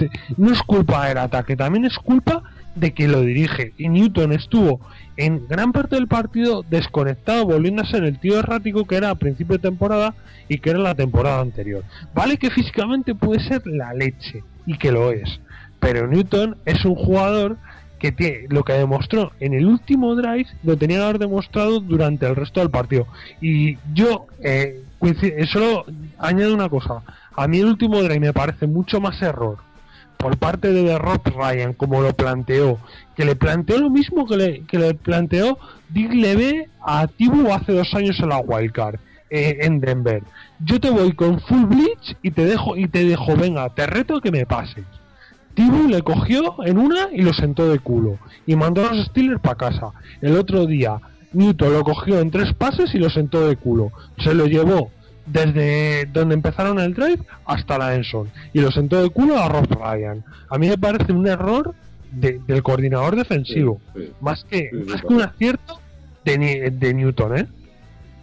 no es culpa del ataque, también es culpa de que lo dirige. Y Newton estuvo en gran parte del partido desconectado, volviendo a ser el tío errático que era a principio de temporada y que era la temporada anterior. Vale que físicamente puede ser la leche, y que lo es, pero Newton es un jugador que tiene, lo que demostró en el último drive lo tenía que haber demostrado durante el resto del partido. Y yo eh, solo añado una cosa, a mí el último drive me parece mucho más error por parte de Rob Ryan, como lo planteó, que le planteó lo mismo que le, que le planteó Dick Leve a Tibu hace dos años en la Wildcard eh, en Denver. Yo te voy con full blitz y te dejo y te dejo, venga, te reto a que me pases. Tibu le cogió en una y lo sentó de culo y mandó a los Steelers para casa. El otro día Newton lo cogió en tres pases y lo sentó de culo. Se lo llevó desde donde empezaron el drive hasta la endzone y lo sentó de culo a Rob Ryan. A mí me parece un error de, del coordinador defensivo, sí, sí, más que sí, más sí, que un acierto de, de Newton, ¿eh?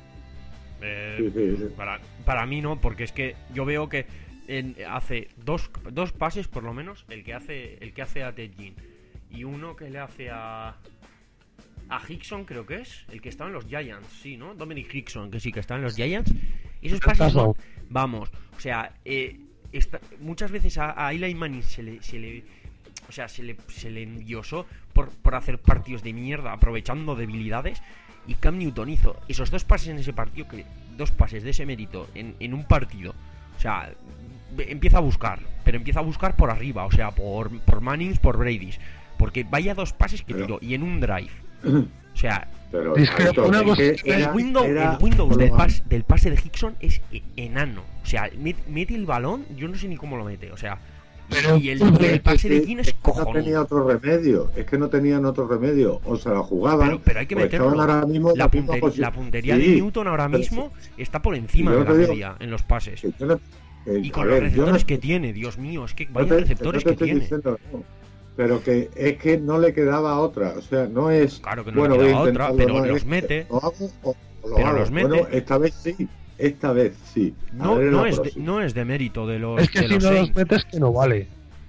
Eh, Sí, sí, sí. Para, para mí no, porque es que yo veo que en- hace dos, dos pases por lo menos, el que hace el que hace a Ted Ginn y uno que le hace a a Hickson, creo que es el que estaba en los Giants, sí, ¿no? Dominic Hickson, que sí que está en los Giants. Esos pases son, vamos, o sea, eh, esta- muchas veces a, a Eli Manning se le, se le o sea, se le, se le endiosó por, por hacer partidos de mierda, aprovechando debilidades. Y Cam Newton hizo esos dos pases en ese partido, que dos pases de ese mérito en, en un partido. O sea, empieza a buscar, pero empieza a buscar por arriba, o sea, por, por Mannings, por Brady's. Porque vaya dos pases que Pero- tiró, y en un drive. O sea, Pero Discrepo, Aitor, una es cosa- que el el, era- window, era- el Windows del, Bueno, pas- del pase de Hickson es e- enano. O sea, met- mete el balón, yo no sé ni cómo lo mete. O sea, Pero- y el, es y el es pase que- de Ginn es es que no cojonudo. tenía otro remedio, es que no tenían otro remedio, o se la jugaban, Pero, pero hay que o meterlo. estaban ahora mismo en La, la misma punte- posición. la puntería Sí, de Newton ahora pero mismo sí, está por encima yo de no la te digo- media en los pases. que yo no- que- Y a con ver, los yo no- receptores que tiene, Dios mío, es que no vaya te- receptores no que te estoy tiene. diciendo, no, pero que es que no le quedaba otra, o sea, no es Claro que no bueno, le voy a quedaba otra, intentarlo, pero no, los es que mete. lo hago o- o lo Pero hago. los mete. Bueno, esta vez sí, esta vez sí. A No, ver en no, la es de, próxima. no es de mérito de los, Es que de si los no los Saints. metes, que no vale.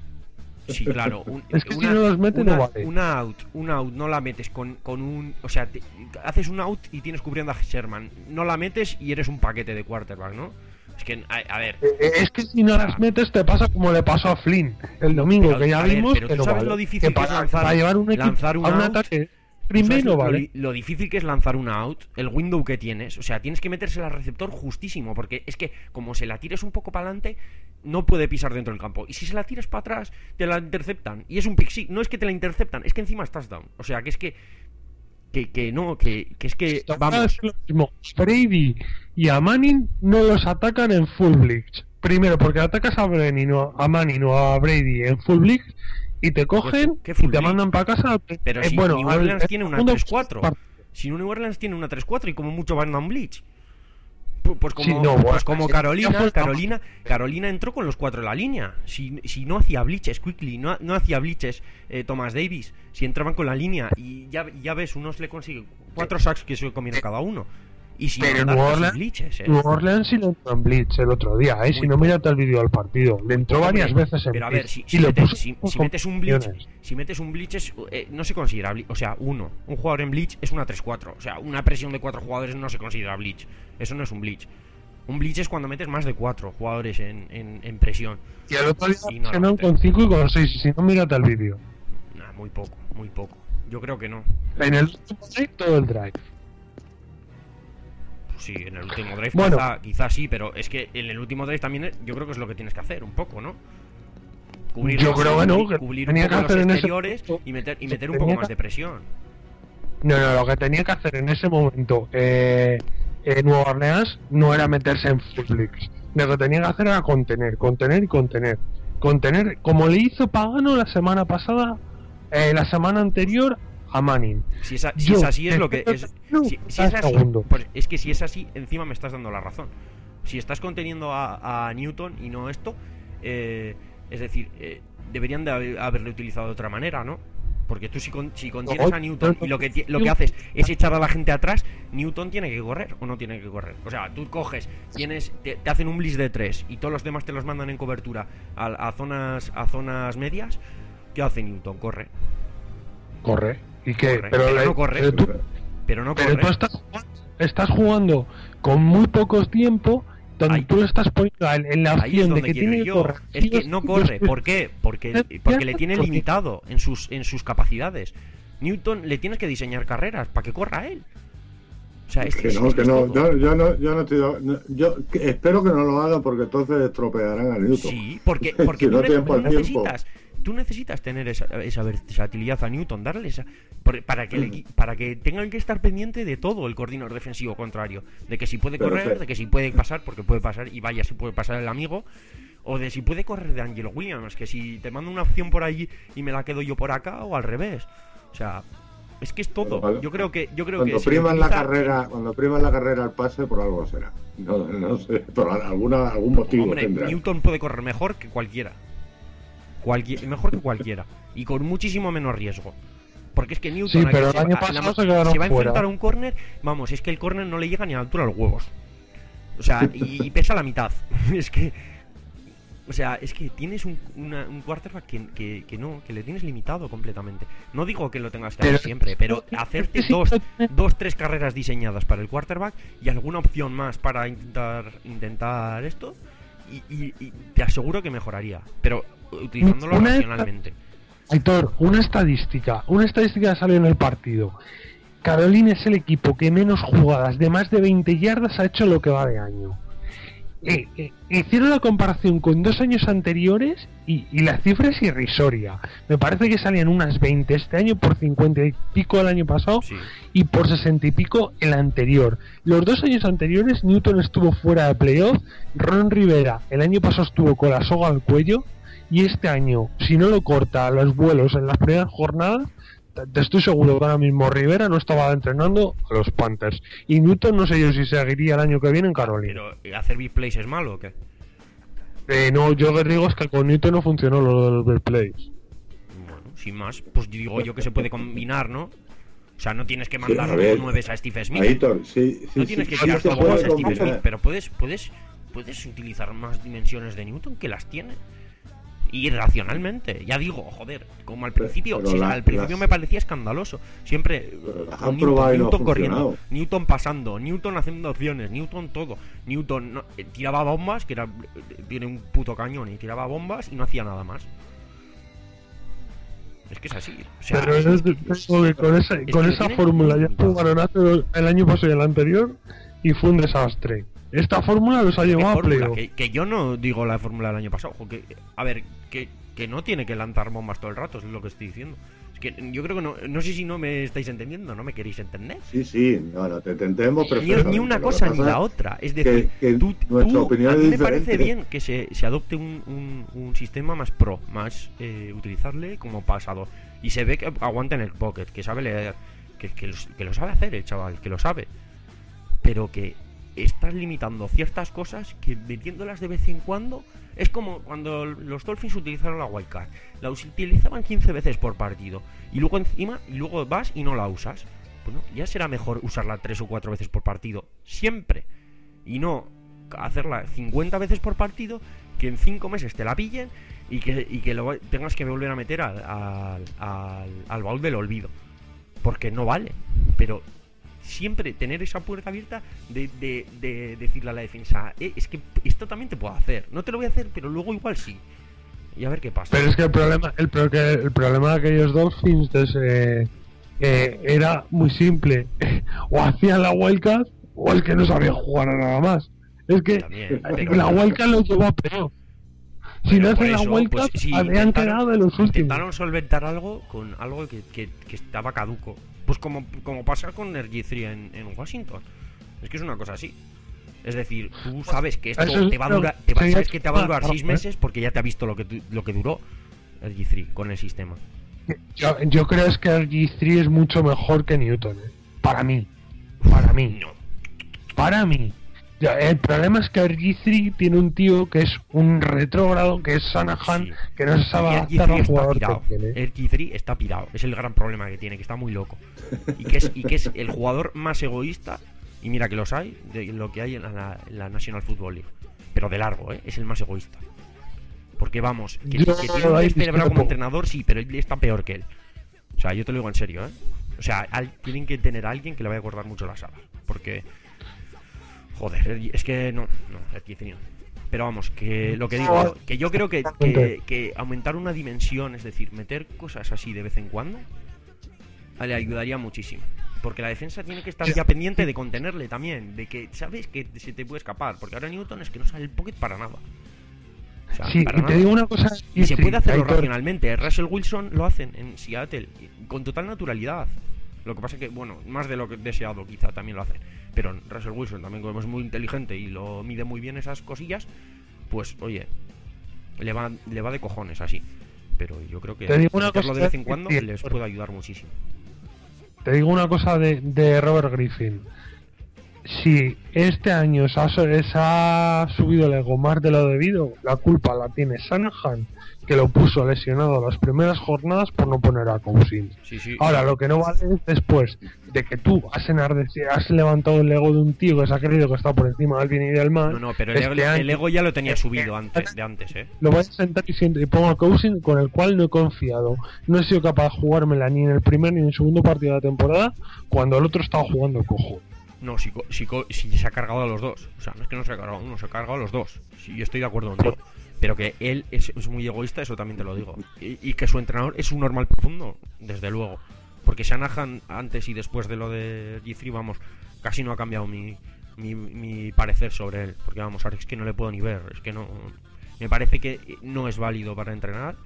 Sí, claro. Un- Es que si una, no los mete, una, no vale. una out, una out no la metes con, con un... O sea, te- haces un out y tienes cubriendo a Sherman. No la metes y eres un paquete de quarterback, ¿no? Es que, a, a ver... Eh, Es que si no las metes, te pasa como le pasó a Flynn el domingo, Pero, que ya a ver, vimos pero que tú no sabes vale. lo difícil que es para, lanzar- para llevar un equipo lanzar un a un out. ataque ¿Sabes primero, lo, ¿vale? li- lo difícil que es lanzar una out, el window que tienes, o sea, tienes que metérsela al receptor justísimo, porque es que como se la tires un poco para adelante, no puede pisar dentro del campo. Y si se la tiras para atrás, te la interceptan. Y es un pick six, no es que te la interceptan, es que encima estás down. O sea, que es que que, que no, que, que es que Te voy a vamos. decir lo mismo. Brady y a Manning no los atacan en full blitz. Primero, porque atacas a Manning o a, Manning o a Brady en full blitz y te cogen ¿Qué full y te blitz? mandan para casa. Pero Eh, si bueno, New al- Orleans el tiene una segundo tres cuatro. part- Si New Orleans tiene una tres cuatro y como mucho van down blitz. Pu- Pues como, Sí, no, pues bueno, como sí, ya Carolina, fue- Carolina, Carolina entró con los cuatro en la línea. Si, si no hacía blitzes Quickly, no, no hacía blitzes eh, Thomas Davis, si entraban con la línea y ya, ya ves, unos le consiguen cuatro sacks que se comieron cada uno. Y sin Pero mandar New casi Orleans- blitzes, eh. New Orleans sí le entró en blitz el otro día, ¿eh? Muy Si no, mírate el vídeo del partido. Le entró Hombre, varias veces en pero a blitz ver, si, y si le metes, puso si- con si metes un blitz, condiciones. si metes un blitz es, eh, no se considera blitz. O sea, uno, un jugador en blitz es una tres cuatro. O sea, una presión de cuatro jugadores no se considera blitz. Eso no es un blitz. Un blitz es cuando metes más de cuatro jugadores en, en, en presión. Y el otro día Y no lo presionaron mete. con cinco y con seis. Si no, mírate el vídeo. Nah, muy poco, muy poco. Yo creo que no. En el último drive, todo el drive. Pues sí, en el último drive Bueno. quizá, quizá sí, pero es que en el último drive también es- yo creo que es lo que tienes que hacer, un poco, ¿no? Cubrir, Yo los- creo que no, cubrir- que cubrir un tenía poco que hacer los en ese exteriores momento- y meter, y que meter un tenía poco más que- de presión. No, no, lo que tenía que hacer en ese momento eh, en Nueva Orleans no era meterse en full blitz. Lo que tenía que hacer era contener, contener y contener. Contener, como le hizo Pagano la semana pasada, eh, la semana anterior a Manning. Si es, a- si Yo, es así es lo que es, no, si, si al es así, segundo. pues es que si es así encima me estás dando la razón. Si estás conteniendo a, a Newton y no esto, eh, es decir, eh, deberían de haber- haberle utilizado de otra manera, ¿no? Porque tú si, con- si contienes No, a Newton no, y lo que ti- lo no. que haces es echar a la gente atrás, Newton tiene que correr o no tiene que correr. O sea, tú coges, tienes, te, te hacen un blitz de tres y todos los demás te los mandan en cobertura a, a zonas a zonas medias. ¿Qué hace Newton? Corre. Corre. ¿Y qué? Corre, pero le- no corre. pero tú, Pero no pero corre. tú estás, estás jugando con muy pocos tiempo, donde Ahí. tú le estás poniendo en en la Ahí es opción de donde que quiero tiene ir que yo. correr. Es que Sí, no sí, corre. sí. ¿Por qué? Porque, Ya, porque le ya, tiene porque- limitado en sus, en sus capacidades. Newton le tienes que diseñar carreras para que corra él. O sea, es Que es- no, es que es no, todo. yo, yo no, yo no estoy, no, yo que- espero que no lo hagan porque entonces estropearán a Newton. Sí, porque, porque Si tú, no ne- tienen por tú tiempo. necesitas, tú necesitas tener esa, esa versatilidad a Newton, darle esa, por- para que el equi- para que tengan que estar pendiente de todo el coordinador defensivo contrario, de que si puede Pero correr, sí. de que si puede pasar, porque puede pasar y vaya si puede pasar el amigo, o de si puede correr de Angelo Williams, que si te mando una opción por allí y me la quedo yo por acá o al revés. O sea, es que es todo. Bueno, Yo creo que yo creo Cuando que si priman la utiliza- carrera, cuando priman la carrera al pase, por algo será. No, no sé, por alguna, algún motivo Hombre, tendrá. Newton puede correr mejor que cualquiera. Cualquier, mejor que cualquiera. Y con muchísimo menos riesgo. Porque es que Newton Sí, a que pero el se, año a- pasado la- se quedaron se va a fuera. enfrentar a un córner. Vamos, es que el córner no le llega ni a la altura de los huevos. O sea, y, y pesa la mitad. Es que... O sea, es que tienes un, una, un quarterback que, que, que no, que le tienes limitado completamente. No digo que lo tengas que hacer siempre, pero hacerte dos, dos, tres carreras diseñadas para el quarterback y alguna opción más para intentar intentar esto, y, y, y te aseguro que mejoraría, pero utilizándolo una racionalmente. Aitor, una estadística, una estadística que salió en el partido. Carolina es el equipo que menos jugadas de más de veinte yardas ha hecho lo que va de año. Eh, eh, hicieron la comparación con dos años anteriores y, y la cifra es irrisoria. Me parece que salían unas veinte este año, por cincuenta y pico el año pasado, sí, y por sesenta y pico el anterior. Los dos años anteriores Newton estuvo fuera de playoff, Ron Rivera el año pasado estuvo con la soga al cuello, y este año, si no lo corta a los vuelos en las primeras jornadas, te estoy seguro que ahora mismo Rivera no estaba entrenando a los Panthers. Y Newton no sé yo si seguiría el año que viene en Carolina. ¿Pero hacer big plays es malo o qué? Eh, no, yo que digo es que con Newton no funcionó lo de los big plays. Bueno, sin más, pues digo yo que se puede combinar, ¿no? O sea, no tienes que mandar sí, nueves a Steve Smith. Aitor, sí, sí, no tienes sí, que tirar sí, todas a Steve combinar. Smith, pero puedes, puedes, puedes utilizar más dimensiones de Newton que las tiene. Y racionalmente, ya digo, joder, como al principio, pero si la, al principio las... me parecía escandaloso. Siempre con Newton, Newton no corriendo, Newton pasando, Newton haciendo opciones, Newton todo. Newton no, eh, tiraba bombas, que era tiene un puto cañón y tiraba bombas y no hacía nada más. Es que es así. O sea, pero es, es, que, es que con esa, es con esa fórmula ya jugaron hace el año pasado y el anterior y fue un desastre. Esta fórmula los ha llevado a playoff. Que, que yo no digo la fórmula del año pasado. Ojo, que, a ver, que, que no tiene que lanzar bombas todo el rato, es lo que estoy diciendo. Es que yo creo que no, no sé si no me estáis entendiendo, ¿no me queréis entender? Sí, sí, no, no, te entendemos Ni, ni una cosa ni la otra. Es decir, que, que tú, tú opinión a mí es me parece diferente. bien que se, se adopte un, un, un sistema más pro, más eh, utilizarle como pasador. Y se ve que aguanta en el pocket, que sabe leer, que, que, lo, que lo sabe hacer el chaval, que lo sabe. Pero que estás limitando ciertas cosas que metiéndolas de vez en cuando es como cuando los Dolphins utilizaron la wildcard, la utilizaban quince veces por partido y luego encima y luego vas y no la usas. Bueno, ya será mejor usarla tres o cuatro veces por partido siempre y no hacerla cincuenta veces por partido, que en cinco meses te la pillen y que, y que lo tengas que volver a meter al, al, al, al baúl del olvido, porque no vale. Pero siempre tener esa puerta abierta de, de, de decirle a la defensa, eh, es que esto también te puedo hacer, no te lo voy a hacer, pero luego igual sí, y a ver qué pasa. Pero es que el problema el, el problema de aquellos Dolphins es, eh, eh, era muy simple. O hacían la wildcard o el que no sabía jugar a nada más. Es que también, pero, la wildcard lo llevó a peor. Si no hacen la wildcard, pues, sí, habían quedado de los últimos. Intentaron solventar algo con algo que, que, que estaba caduco. Pues como, como pasa con R G tres en, en Washington. Es que es una cosa así. Es decir, tú sabes que esto te va a durar, te va, sabes que te va a durar seis meses porque ya te ha visto lo que, lo que duró R G tres con el sistema. Yo, yo creo es que R G tres es mucho mejor que Newton, ¿eh? Para mí. Para mí. No. Para mí. El problema es que R G tres tiene un tío que es un retrógrado, que es Shanahan, sí, que no se sabe adaptar al jugador que tiene. R G tres está pirado, es el gran problema que tiene, que está muy loco. Y que es, y que es el jugador más egoísta, y mira que los hay, de lo que hay en la, en la National Football League. Pero de largo, ¿eh? Es el más egoísta. Porque vamos, que, que tiene un descerebrado como entrenador, sí, pero él está peor que él. O sea, yo te lo digo en serio, ¿eh? O sea, al, tienen que tener a alguien que le vaya a cortar mucho las alas. Porque... Joder, es que no, no, R G tres no. Pero vamos, que lo que digo, que yo creo que, que, que aumentar una dimensión, es decir, meter cosas así de vez en cuando, le ayudaría muchísimo. Porque la defensa tiene que estar ya pendiente de contenerle también, de que sabes que se te puede escapar. Porque ahora Newton es que no sale el pocket para nada. O sea, sí, para y nada. Te digo una cosa. Y se puede hacerlo racionalmente. Russell Wilson lo hacen en Seattle con total naturalidad. Lo que pasa es que, bueno, más de lo que deseado quizá también lo hacen. Pero Russell Wilson también, como es muy inteligente y lo mide muy bien esas cosillas, pues, oye, le va, le va de cojones así. Pero yo creo que hacerlo de vez en cuando sí, les puede ayudar muchísimo. Te digo una cosa de, de Robert Griffin. si este año se ha, se ha subido el ego más de lo debido, la culpa la tiene Shanahan, que lo puso lesionado las primeras jornadas por no poner a Cousins. Sí, sí. Ahora, lo que no vale es después de que tú has, enardecido, has levantado el ego de un tío que se ha creído que está por encima del bien y del mal. No, no, pero el, ego, este el ego ya lo tenía es subido que, antes, de antes, ¿eh? Lo voy a sentar y, siento, y pongo a Cousins, con el cual no he confiado. No he sido capaz de jugármela ni en el primer ni en el segundo partido de la temporada, cuando el otro estaba jugando cojo. No, si, si, si se ha cargado a los dos. O sea, no es que no se ha cargado a uno, se ha cargado a los dos. Sí, yo estoy de acuerdo contigo. Pero que él es, es muy egoísta, eso también te lo digo. Y, y que su entrenador es un normal profundo, desde luego. Porque Shanahan, antes y después de lo de G tres, vamos, casi no ha cambiado mi, mi, mi parecer sobre él. Porque vamos, ahora es que no le puedo ni ver. Es que no. Me parece que no es válido para entrenar.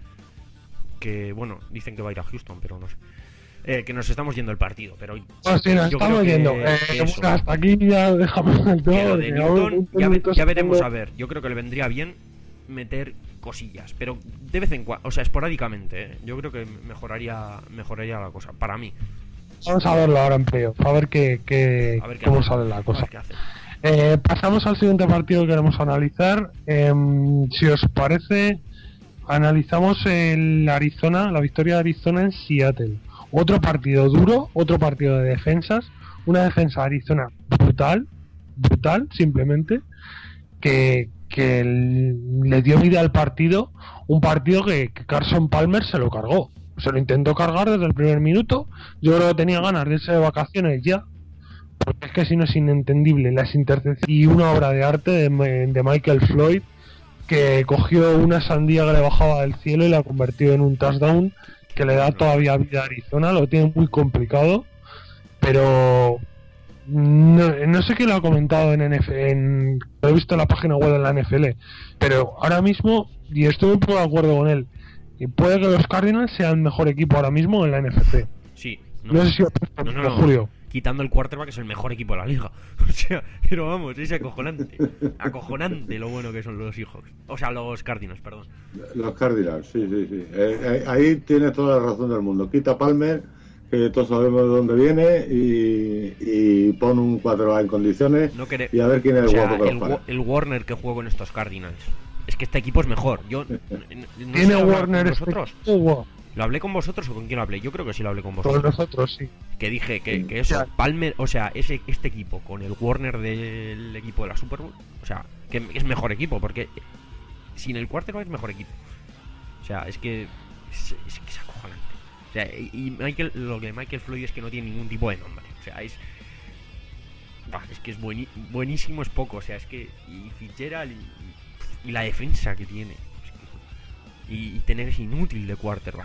Que, bueno, dicen que va a ir a Houston, pero no sé. Eh, que nos estamos yendo el partido, pero pues sí, nos estamos yendo. Que, eh, que eso, hasta aquí ya dejamos el todo. De Newton, ya, ve, ya veremos a ver. Yo creo que le vendría bien meter cosillas, pero de vez en cuando, o sea, esporádicamente, ¿eh? Yo creo que mejoraría mejoraría la cosa, para mí. Vamos a verlo ahora en playoff, a ver qué, qué, a ver qué cómo hace, sale la cosa. Eh, pasamos al siguiente partido que queremos analizar. Eh, si os parece, analizamos el Arizona, la victoria de Arizona en Seattle. Otro partido duro, otro partido de defensas, una defensa de Arizona brutal, brutal, simplemente, que, que le dio vida al partido, un partido que, que Carson Palmer se lo cargó, se lo intentó cargar desde el primer minuto. Yo creo que tenía ganas de irse de vacaciones ya, porque es que si no es inentendible las intercepciones y una obra de arte de, de Michael Floyd, que cogió una sandía que le bajaba del cielo y la convirtió en un touchdown que le da todavía vida a Arizona. Lo tiene muy complicado, pero no, no sé quién lo ha comentado en N F L, en, lo he visto en la página web de la N F L, pero ahora mismo, y estoy un poco de acuerdo con él, y puede que los Cardinals sean el mejor equipo ahora mismo en la N F C. Sí. No, no sé si no, no, no, Julio. Quitando el quarterback, es el mejor equipo de la liga. O sea, pero vamos, es acojonante. Acojonante lo bueno que son los Seahawks. O sea, los Cardinals, perdón. Los Cardinals, sí, sí, sí. Eh, eh, ahí tienes toda la razón del mundo. Quita Palmer, que todos sabemos de dónde viene, y, y pon un quarterback en condiciones no quere... y a ver quién es el o sea, guapo que el, los para. el Warner que juego en estos Cardinals. Es que este equipo es mejor. Yo no, no ¿Tiene sé Warner con vosotros? Este... Oh, ¿Lo hablé con vosotros o con quién lo hablé? Yo creo que sí lo hablé con vosotros. Con nosotros, sí. Que dije que, que eso, Palmer, o sea, ese este equipo con el Warner del equipo de la Super Bowl, o sea, que es mejor equipo, porque sin el quarterback es mejor equipo. O sea, es que es, es, es acojonante. O sea, y Michael, lo que Michael Floyd es que no tiene ningún tipo de nombre. O sea, es bah, es que es bueni, buenísimo, es poco. O sea, es que y Fitzgerald y, y la defensa que tiene. Es que, y, y tener ese inútil de quarterback.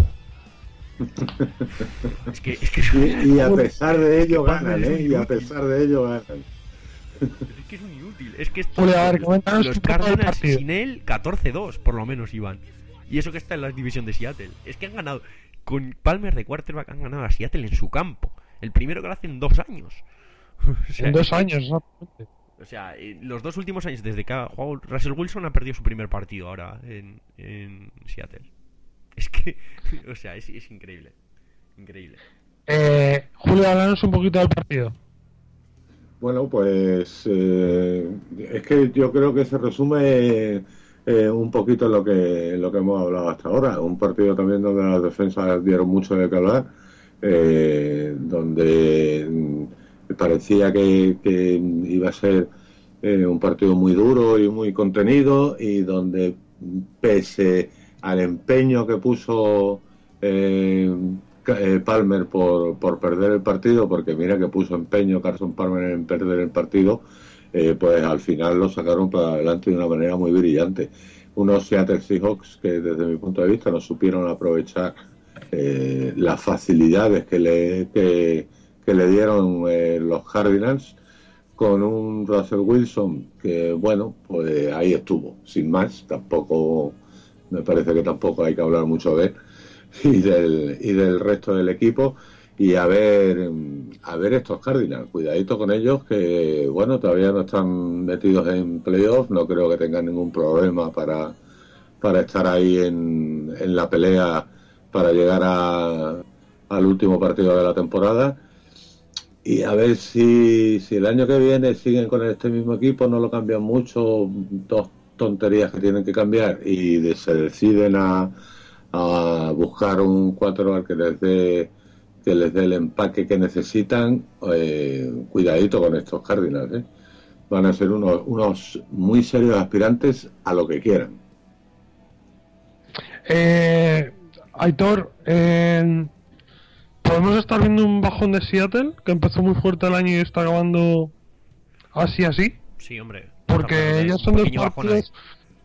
Es que, es que y, y a pesar de ello ganan, ¿eh? Y a pesar de ello ganan. Es que es un inútil. Es que esto, Julio, a ver, los, los Cardinals sin él catorce dos por lo menos iban. Y eso que está en la división de Seattle. Es que han ganado con Palmer de quarterback, han ganado a Seattle en su campo. El primero que lo hace en dos años. O sea, en dos años, exactamente. O sea, en los dos últimos años, desde que ha jugado Russell Wilson, ha perdido su primer partido ahora en, en Seattle. Es que, o sea, es, es increíble. Increíble. Eh, Julio, háblanos un poquito del partido. Bueno, pues eh, es que yo creo que se resume eh, un poquito lo que lo que hemos hablado hasta ahora. Un partido también donde las defensas dieron mucho de qué hablar, eh, donde parecía que, que iba a ser eh, un partido muy duro y muy contenido, y donde pese al empeño que puso eh, Palmer por, por perder el partido, porque mira que puso empeño Carson Palmer en perder el partido, eh, pues al final lo sacaron para adelante de una manera muy brillante. Unos Seattle Seahawks que desde mi punto de vista no supieron aprovechar eh, las facilidades que le, que, que le dieron eh, los Cardinals, con un Russell Wilson que, bueno, pues ahí estuvo, sin más. Tampoco me parece que tampoco hay que hablar mucho de él y del, y del resto del equipo. Y a ver, a ver estos Cardinals, cuidadito con ellos, que bueno, todavía no están metidos en playoffs, no creo que tengan ningún problema para, para estar ahí en, en la pelea para llegar a, al último partido de la temporada. y a ver si, si el año que viene siguen con este mismo equipo, no lo cambian mucho, dos tonterías que tienen que cambiar y de, se deciden a, a buscar un quarterback que les dé que les dé el empaque que necesitan. Eh, cuidadito con estos Cardinals, ¿eh? Van a ser unos, unos muy serios aspirantes a lo que quieran. Eh, Aitor, eh, ¿podemos estar viendo un bajón de Seattle que empezó muy fuerte el año y está acabando así así? Sí, hombre. Porque ellos son dos partidos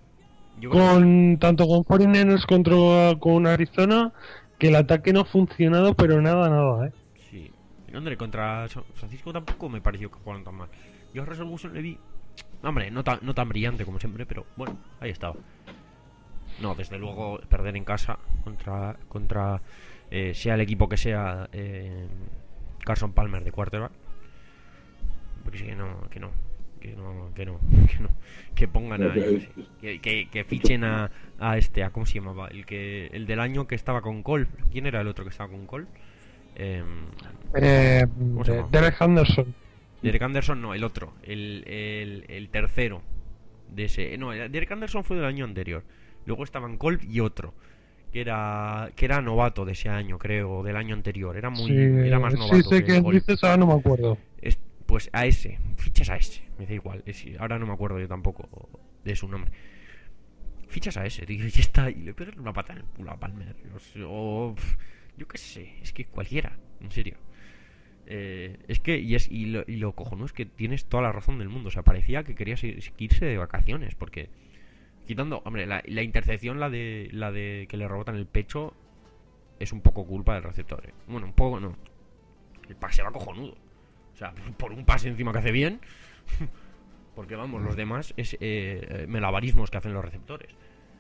con tanto con cuarenta y nueve ers contra con Arizona que el ataque no ha funcionado, pero nada, nada, ¿eh? Sí. Hombre, contra San Francisco tampoco me pareció que jugaran tan mal. Yo a Russell Wilson le vi, hombre, no tan, no tan brillante como siempre, pero bueno, ahí estaba. No, desde luego perder en casa contra contra eh, sea el equipo que sea, eh, Carson Palmer de quarterback, porque sí que no, que no, que no, que no, que no, que pongan a, que, que, que fichen a, a este, a cómo se llamaba, el que el del año que estaba con Cole. ¿Quién era el otro que estaba con Cole? Eh, eh, de, Derek Anderson. Derek Anderson no, el otro, el, el, el tercero de ese, no, Derek Anderson fue del año anterior. Luego estaban Cole y otro que era que era novato de ese año, creo, del año anterior. Era muy sí, era más novato. Sí, sé que dices, ahora no me acuerdo. Es, pues a ese, fichas a ese, me da igual. Es, ahora no me acuerdo yo tampoco de su nombre. Fichas a ese, tío, y está, y le pegas una pata en el culo a Palmer. O, yo qué sé, es que cualquiera, en serio. Eh, es que, y, es, y, lo, y lo cojonudo es que tienes toda la razón del mundo. O sea, parecía que querías irse de vacaciones, porque quitando, hombre, la, la intercepción, la de la de que le rebotan el pecho, es un poco culpa del receptor, ¿eh? Bueno, un poco no. El pase va cojonudo. O sea, por un pase encima que hace bien. Porque vamos, los demás es eh, melabarismos que hacen los receptores.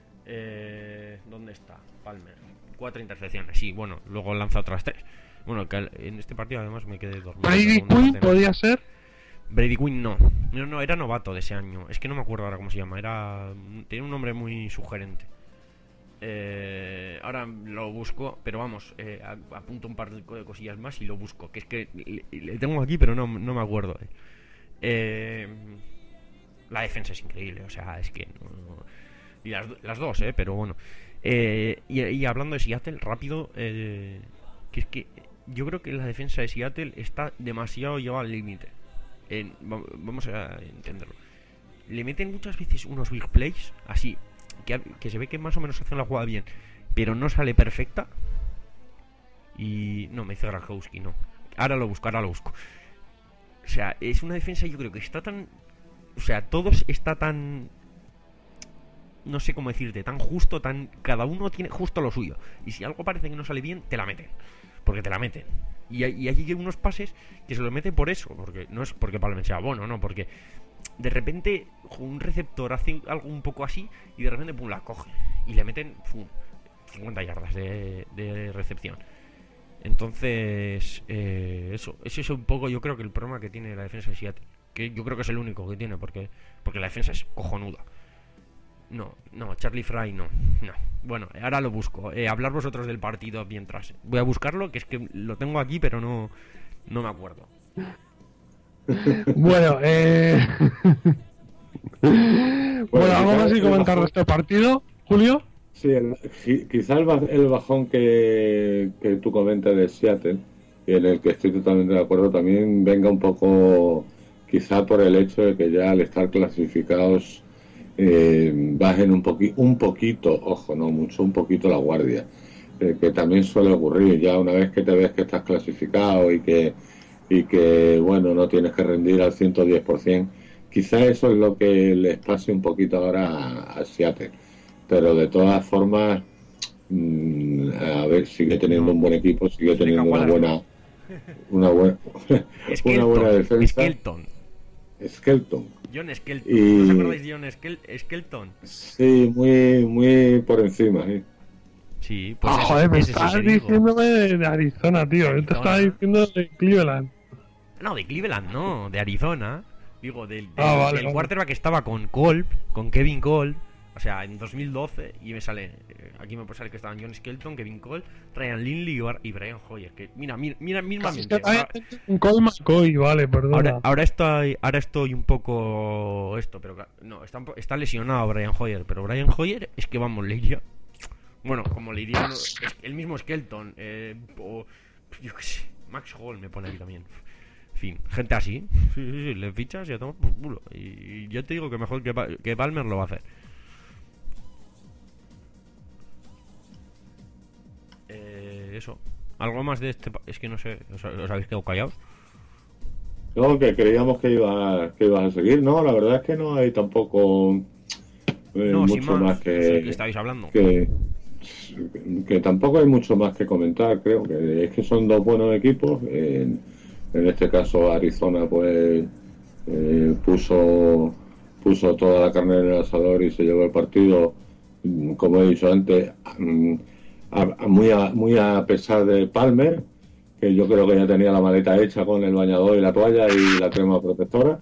Eh, ¿Dónde está? Palmer. Cuatro intercepciones. Sí, bueno, luego lanza otras tres. Bueno, que en este partido además me quedé dormido. Brady Quinn podía ser. Brady Quinn no. No, no, era novato de ese año. Es que no me acuerdo ahora cómo se llama. Era Tiene un nombre muy sugerente. Eh, ahora lo busco, pero vamos, eh, apunto un par de cosillas más y lo busco. Que es que le, le tengo aquí, pero no, no me acuerdo. Eh. Eh, la defensa es increíble, o sea, es que no, no, y las, las dos, eh, pero bueno. Eh, y, y hablando de Seattle, rápido, eh, que es que yo creo que la defensa de Seattle está demasiado llevada al límite. Eh, vamos a entenderlo. Le meten muchas veces unos big plays así, que, que se ve que más o menos hacen la jugada bien, pero no sale perfecta. Y no, me dice Grajowski, no. Ahora lo busco, ahora lo busco. O sea, es una defensa, yo creo que está tan... O sea, todos está tan... No sé cómo decirte, tan justo, tan... Cada uno tiene justo lo suyo. Y si algo parece que no sale bien, te la meten. Porque te la meten. Y hay, y hay unos pases que se lo meten por eso. Porque no es porque Palmer sea bueno, no. Porque de repente un receptor hace algo un poco así y de repente, pum, la coge. Y le meten, pum, cincuenta yardas de, de recepción. Entonces, eh, eso, eso es un poco, yo creo que el problema que tiene la defensa de Seattle, que yo creo que es el único que tiene, porque porque la defensa es cojonuda. No, no, Charlie Fry no, no. Bueno, ahora lo busco. Eh, hablar vosotros del partido mientras. Voy a buscarlo, que es que lo tengo aquí, pero no, no me acuerdo. Bueno, eh... bueno, ¿algo más que comentar de este partido, Julio? Sí, el, quizá el, el bajón que, que tú comentas de Seattle, en el que estoy totalmente de acuerdo, también venga un poco, quizá por el hecho de que ya al estar clasificados eh, bajen un, poqui, un poquito, ojo, no mucho, un poquito la guardia, eh, que también suele ocurrir ya una vez que te ves que estás clasificado y que, y que bueno, no tienes que rendir al ciento diez por ciento, quizá eso es lo que les pase un poquito ahora a, a Seattle. Pero de todas formas, mmm, a ver, sigue teniendo un buen equipo, sigue teniendo una buena, una buena, una buena defensa. Skelton. Skelton. John Skelton. Y... ¿No os acordáis de John Skel Skelton? Sí, muy, muy por encima, ¿sí? Sí, pues ah, ese, joder, me ese estás sí diciéndome de, de Arizona, tío. Yo te estaba diciendo de Cleveland. No, de Cleveland, no, de Arizona. Digo, del, del, ah, vale, del vale. quarterback que estaba con Kolb, con Kevin Kolb. O sea, en dos mil doce y me sale, eh, aquí me puede salir que estaban John Skelton, Kevin Cole, Ryan Lindley y, Bar- y Brian Hoyer. Que mira, mira, mira mismamente. Es que ahora, un Cole McCoy, vale, perdona. Ahora, ahora estoy, ahora estoy un poco esto, pero no, está, un po- está lesionado Brian Hoyer, pero Brian Hoyer es que vamos, le iría, bueno, como le iría no, es el mismo Skelton, eh, o yo qué sé, Max Hall me pone aquí también. En fin, gente así, sí, sí, sí, le fichas y a tomar por culo. Y, y yo te digo que mejor que, Pa- que Palmer lo va a hacer. Eh, eso. Algo más de este. pa- Es que no sé. ¿Os, os habéis quedado callados? No, que creíamos que iba, que ibas a seguir, no, la verdad es que no hay tampoco eh, No, sin mucho más. más No sé de qué que, estáis hablando. que, que tampoco hay mucho más que comentar, creo que es que son dos buenos equipos. En, en este caso Arizona pues eh, puso puso toda la carne en el asador y se llevó el partido, mm, como he dicho antes, mm, a, a- muy, a, muy a pesar de Palmer, que yo creo que ya tenía la maleta hecha con el bañador y la toalla y la crema protectora.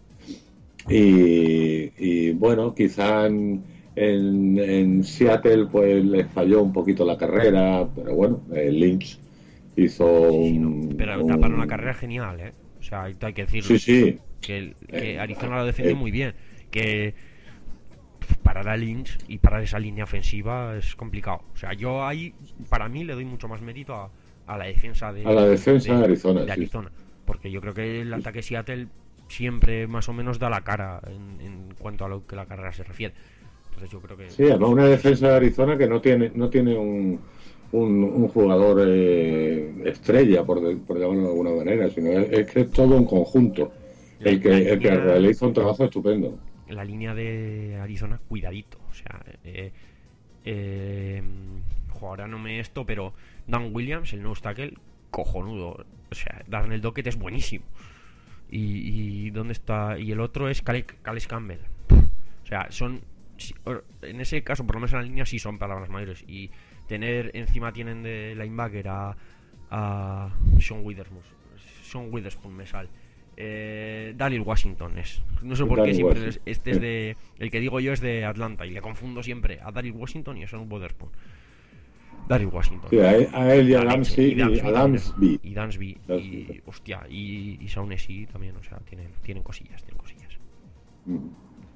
Y, y bueno, quizá en, en, en Seattle pues les falló un poquito la carrera, pero bueno, eh, Lynch hizo Sí, no. un, Pero un- taparon la carrera genial, ¿eh? O sea, hay hay que decirlo. Sí, sí, Que, el- que Eh, Arizona lo defendió eh. muy bien. Que parar a Lynch y parar esa línea ofensiva es complicado. O sea, yo ahí, para mí, le doy mucho más mérito a, a la defensa de, a la defensa de Arizona, de sí. Arizona. Porque yo creo que el ataque Seattle siempre más o menos da la cara en, en cuanto a lo que la carrera se refiere. Entonces yo creo que... Sí, además una defensa de Arizona que no tiene no tiene un, un, un jugador eh, estrella, por, de- por llamarlo de alguna manera, sino es, es que es todo un conjunto. El que, el que realiza un trabajo estupendo. La línea de Arizona, cuidadito. O sea, eh, eh, jo, ahora no me esto, pero Dan Williams, el nose tackle, cojonudo. O sea, Darnell Dockett es buenísimo. Y, y ¿dónde está? Y el otro es Calais Calais Campbell. O sea, son... si- or- En ese caso, por lo menos en la línea, sí son palabras mayores. Y tener... Encima tienen de linebacker a... A Sean Witherspoon. Sean Witherspoon me sale. Eh, Daryl Washington es. No sé por qué Daryl siempre Washington. es- este es de... El que digo yo es de Atlanta y le confundo siempre a Daryl Washington y a Sean Witherspoon. Daryl Washington. Sí, a él, a él y a La Dansby, leche. y a también. Dansby. Y Dansby. Y, Dansby. hostia, y, y Shaughnessy también, o sea, tienen, tienen cosillas, tienen cosillas. Mm.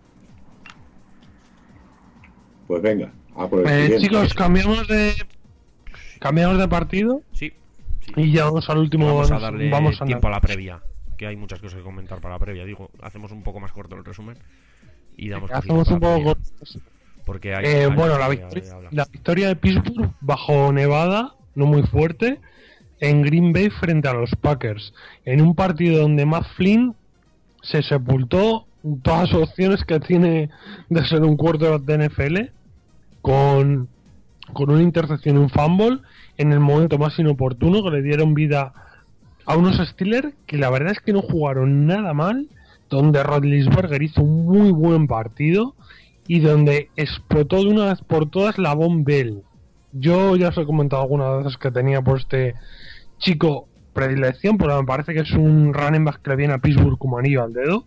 Pues venga, a por el Eh, siguiente. chicos, cambiamos de cambiamos de partido Sí, sí. y ya vamos al último. Vamos a vamos- darle vamos a tiempo a la previa, que hay muchas cosas que comentar para la previa. Digo, hacemos un poco más corto el resumen y damos hacemos cositas un para la poco previa, cortos. porque hay, Eh, hay bueno, la cosas que victoria, hablar. la victoria de Pittsburgh bajo Nevada, no muy fuerte, en Green Bay frente a los Packers, en un partido donde Matt Flynn se sepultó todas las opciones que tiene de ser un quarterback de N F L, con, con una intercepción y un fumble en el momento más inoportuno, que le dieron vida a unos Steelers que la verdad es que no jugaron nada mal, donde Roethlisberger hizo un muy buen partido y donde explotó de una vez por todas la Von Bell. Yo ya os he comentado algunas veces que tenía por este chico predilección, pero me parece que es un running back que le viene a Pittsburgh como anillo al dedo.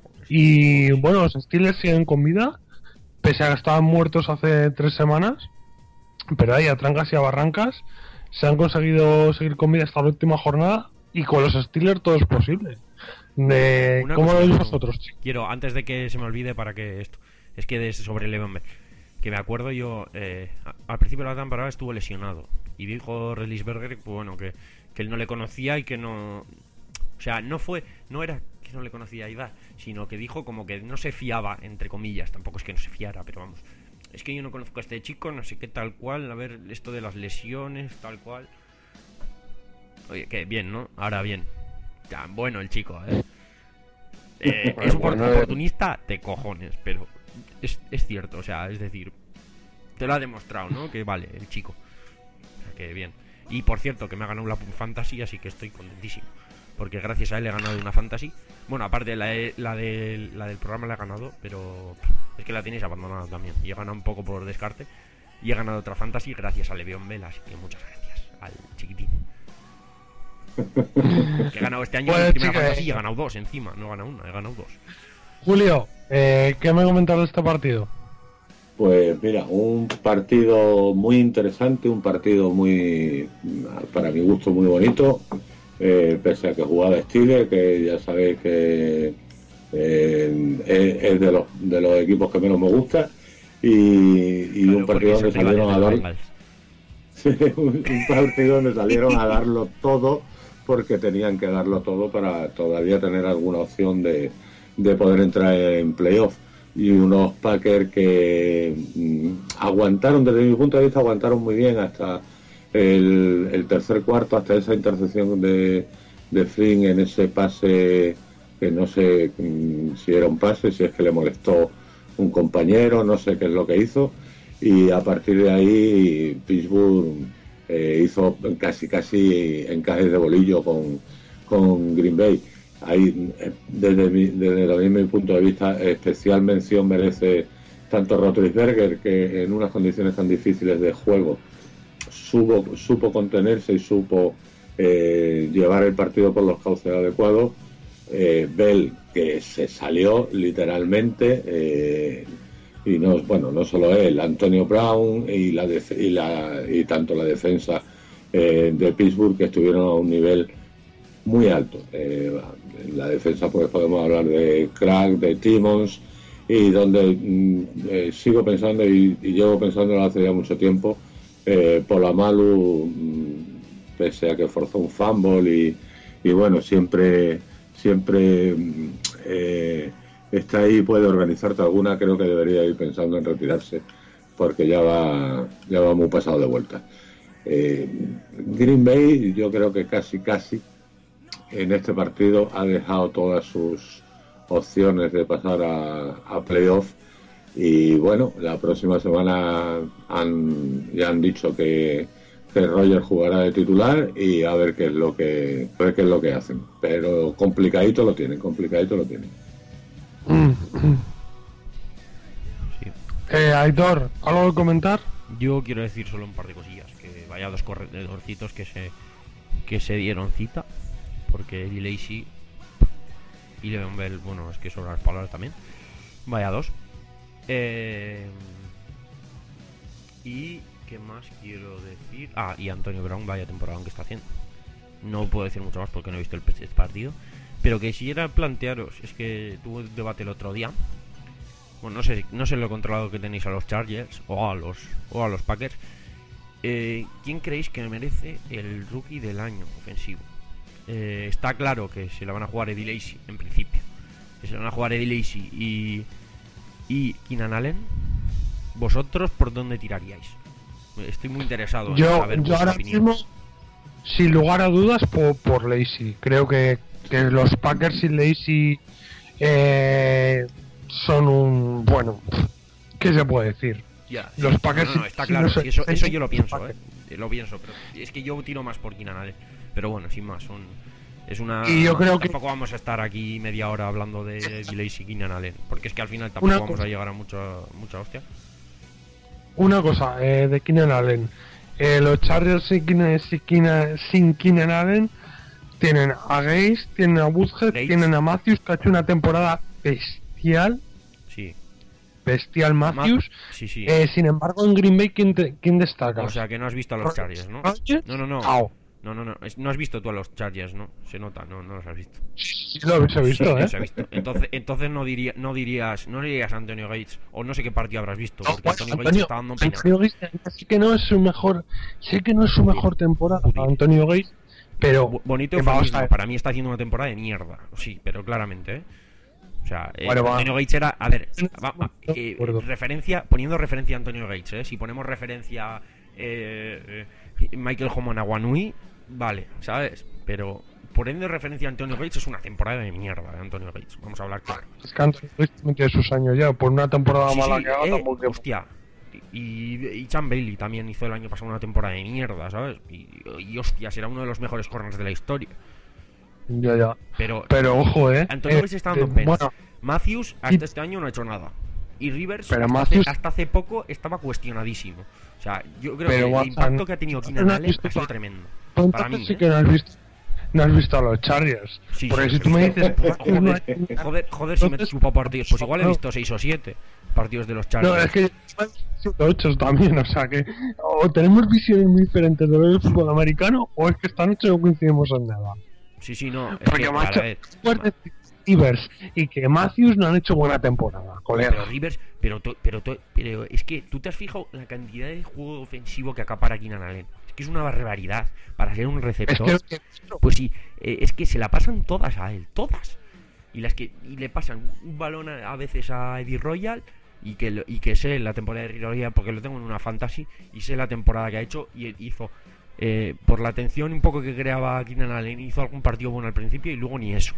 Y bueno, los Steelers siguen con vida, pese a que estaban muertos hace tres semanas, pero ahí a trancas y a barrancas se han conseguido seguir con vida hasta la última jornada, y con los Steelers todo es posible. De, Una ¿Cómo cosa lo veis que vosotros, chicos? Quiero, antes de que se me olvide, para que esto, es que de, sobre Le'Veon Bell, que me acuerdo yo, eh, a- al principio de la temporada estuvo lesionado y dijo Roethlisberger, pues bueno, que, que él no le conocía y que no, o sea, no fue, no era que no le conocía a Ibar, sino que dijo como que no se fiaba, entre comillas, tampoco es que no se fiara, pero vamos, es que yo no conozco a este chico, no sé qué tal cual, a ver, esto de las lesiones, tal cual. Oye, que bien, ¿no? Ahora bien. Ya, bueno el chico, ¿eh? Eh, es un Bueno, oportunista de cojones, pero es, es cierto, o sea, es decir, te lo ha demostrado, ¿no? Que vale, el chico. O sea, que bien. Y por cierto, que me ha ganado la Fantasy, así que estoy contentísimo. Porque gracias a él he ganado una Fantasy. Bueno, aparte, la, de- la, de, la del programa la he ganado, pero es que la tenéis abandonada también. Y he ganado un poco por descarte. Y he ganado otra Fantasy gracias a Le'Veon Bell, así que muchas gracias al chiquitín. Que he ganado este año Pues, mi primera chica, Fantasy y eh. he ganado dos encima. No he ganado una, he ganado dos. Julio, eh, ¿qué me comentas de este partido? Pues mira, un partido muy interesante, un partido muy, para mi gusto, muy bonito, eh, pese a que jugaba Steelers, que ya sabéis que eh, es, es de los de los equipos que menos me gusta, y, y Claro, un partido donde salieron a dar un, un partido donde salieron a darlo todo, porque tenían que darlo todo para todavía tener alguna opción de, de poder entrar en playoff. Y unos Packers que mmm, aguantaron, desde mi punto de vista, aguantaron muy bien hasta el, el tercer cuarto, hasta esa intercepción de, de Flynn en ese pase que no sé mmm, si era un pase, si es que le molestó un compañero, no sé qué es lo que hizo, y a partir de ahí Pittsburgh eh, hizo casi casi encajes de bolillo con, con Green Bay. Ahí, desde mi, desde mi punto de vista, especial mención merece tanto Roethlisberger, que en unas condiciones tan difíciles de juego supo, supo contenerse y supo eh, llevar el partido por los cauces adecuados. eh, Bell, que se salió literalmente, eh, y no, bueno, no solo él, Antonio Brown y la y la y tanto la defensa eh, de Pittsburgh, que estuvieron a un nivel muy alto. Eh, en la defensa pues podemos hablar de Crack, de Timmons, y donde mm, eh, sigo pensando y, y llevo pensando hace ya mucho tiempo, eh, Polamalu, mm, pese a que forzó un fumble y, y bueno, siempre siempre mm, eh, está ahí, puede organizarte alguna, creo que debería ir pensando en retirarse, porque ya va ya va muy pasado de vuelta. eh, Green Bay, yo creo que casi casi en este partido ha dejado todas sus opciones de pasar a, a playoff, y bueno, la próxima semana han, ya han dicho que, que Roger jugará de titular, y a ver qué es lo que a ver qué es lo que hacen, pero complicadito lo tienen, complicadito lo tienen. Sí. Eh, Aitor, ¿algo que comentar? Yo quiero decir solo un par de cosillas, que vaya dos corredorcitos que se que se dieron cita, porque Eddie Lacy y Le'Veon Bell, bueno, es que sobran las palabras también. Vaya dos. Eh, y qué más quiero decir. Ah, y Antonio Brown, vaya temporada que está haciendo. No puedo decir mucho más porque no he visto el partido, pero que si era plantearos, es que tuve un debate el otro día. Bueno, no sé, no sé lo controlado que tenéis a los Chargers o a los o a los Packers. Eh, ¿Quién creéis que merece el rookie del año ofensivo? Eh, está claro que se la van a jugar Eddie Lacy en principio. Que se la van a jugar Eddie Lacy y y Keenan Allen. ¿Vosotros por dónde tiraríais? Estoy muy interesado en Yo, saber yo ahora opinión. mismo, sin lugar a dudas, por, por Lacy. Creo que, que los Packers y Lacy eh, son un... Bueno, ¿qué se puede decir? Ya, Los sí, Packers no, no, no, está sí, claro, no sé, sí, eso, eso yo lo pienso, Packers. eh, lo pienso, pero es que yo tiro más por Keenan Allen. Pero bueno, sin más, son, es una... Y yo creo que- tampoco vamos a estar aquí media hora hablando de Lacy y Keenan Allen, porque es que al final tampoco Una vamos cosa. a llegar a mucha, mucha hostia. Una cosa, eh, de Keenan Allen. Eh, los Chargers sin Keenan, sin Keenan- sin Keenan Allen tienen a Gaze, tienen a Woodhead, Gates. tienen a Matthews, que ha hecho una temporada bestial, Sí, bestial Matthews. sí, sí. Eh, sin embargo, en Green Bay, ¿quién, te- quién destaca? O sea, que no has visto a los Chargers, ¿no? Rodgers, No, no, no. Ao. No, no, no. es- No has visto tú a los Chargers, ¿no? Se nota, no, no los has visto. Sí, lo he visto, Sí, ¿eh? los he visto. Entonces, entonces no diría, no dirías, no dirías a Antonio Gates, o no sé qué partido habrás visto, No, porque pues, Antonio Gates Antonio, está dando pena. Antonio Gates, sé que no es su mejor, sé que no es su mejor temporada, Joder. Antonio Gates, pero Bo- Bonito que vamos eufemismo, a ver. para mí está haciendo una temporada de mierda. Sí, pero claramente, ¿eh? O sea, eh, Bueno, va. Antonio Gates era, a ver, va- va, No, eh, de acuerdo. referencia, poniendo referencia a Antonio Gates, ¿eh? Si ponemos referencia eh, eh, Michael Homonawanui, vale, ¿sabes? Pero poniendo referencia a Antonio Gates es una temporada de mierda de Antonio Gates. Vamos a hablar claro. es que Antonio Gates también tiene sus años ya, por una temporada Sí, mala sí, que haga eh, tampoco. hostia. Y, y Chan Bailey también hizo el año pasado una temporada de mierda, ¿sabes? Y, y hostia, será uno de los mejores corners de la historia. Ya, ya. Pero, Pero ojo, eh. Antonio eh, Gates está dando eh, penas. Bueno, Matthews hasta Y- este año no ha hecho nada. Y Rivers Pero hasta, Matthews- hace, hasta hace poco estaba cuestionadísimo. O sea, yo creo Pero que vamos el a- impacto que ha tenido Keenan no has Allen visto ha sido pa- tremendo. pues Para entonces mí, sí ¿eh? que no has visto, no has visto a los Chargers. Sí, Porque sí, si sí, tú me sí. dices, Joder, no hay- joder, joder, si me Entonces- chupa partidos, pues igual he visto seis o siete. partidos de los Chargers. No, es que siete ocho también, o sea que o tenemos visiones muy diferentes de ver el fútbol americano o es que esta noche no coincidimos en nada. Sí, sí, no. Es Porque que, macho, a ver, Rivers y que Matthews no han hecho buena temporada, colega. Pero Rivers, pero, to, pero, to, pero es que tú te has fijado la cantidad de juego ofensivo que acapara Keenan Allen. Es que es una barbaridad para ser un receptor. Es que... Pues sí, eh, es que se la pasan todas a él, todas. Y las que y le pasan un balón a, a veces a Eddie Royal y que lo, y que sé la temporada de Eddie Royal porque lo tengo en una fantasy y sé la temporada que ha hecho y hizo eh, por la atención un poco que creaba Keenan Allen, hizo algún partido bueno al principio y luego ni eso.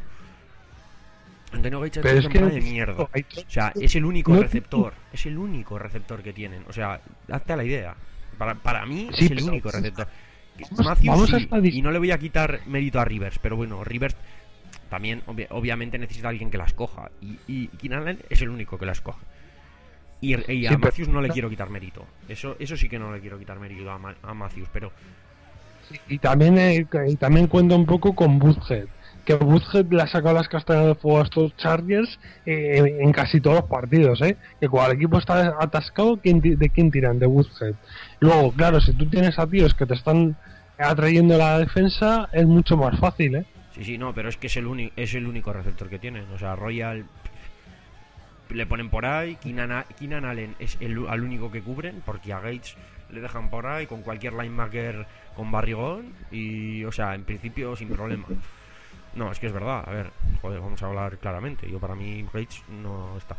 Antonio Gates es una de mierda. O sea, es el único receptor. Es el único receptor que tienen. O sea, hazte a la idea. Para, para mí sí, es el único receptor. Matthews, vamos sí, a y no le voy a quitar mérito a Rivers, pero bueno, Rivers también obvi obviamente necesita a alguien que las coja. Y, y Keenan Allen es el único que las coge. Y, y a sí, Matthews no le quiero quitar mérito. Eso eso sí que no le quiero quitar mérito a, Ma a Matthews, pero... Y también, eh, y también cuenta un poco con Woodhead. Que Woodhead le ha sacado las castañas de fuego a estos Chargers eh, en casi todos los partidos, ¿eh? Que cuando el equipo está atascado, ¿quién ¿de quién tiran? De Woodhead. Luego, claro, si tú tienes a tíos que te están atrayendo la defensa, es mucho más fácil, ¿eh? Sí, sí, no, pero es que es el, único es el único receptor que tienen. O sea, Royal le ponen por ahí, Keenan, Keenan Allen es el al único que cubren, porque a Gates le dejan por ahí con cualquier linebacker con barrigón y, o sea, en principio sin problema. No, es que es verdad, a ver, joder, vamos a hablar claramente. Yo para mí Gates no está.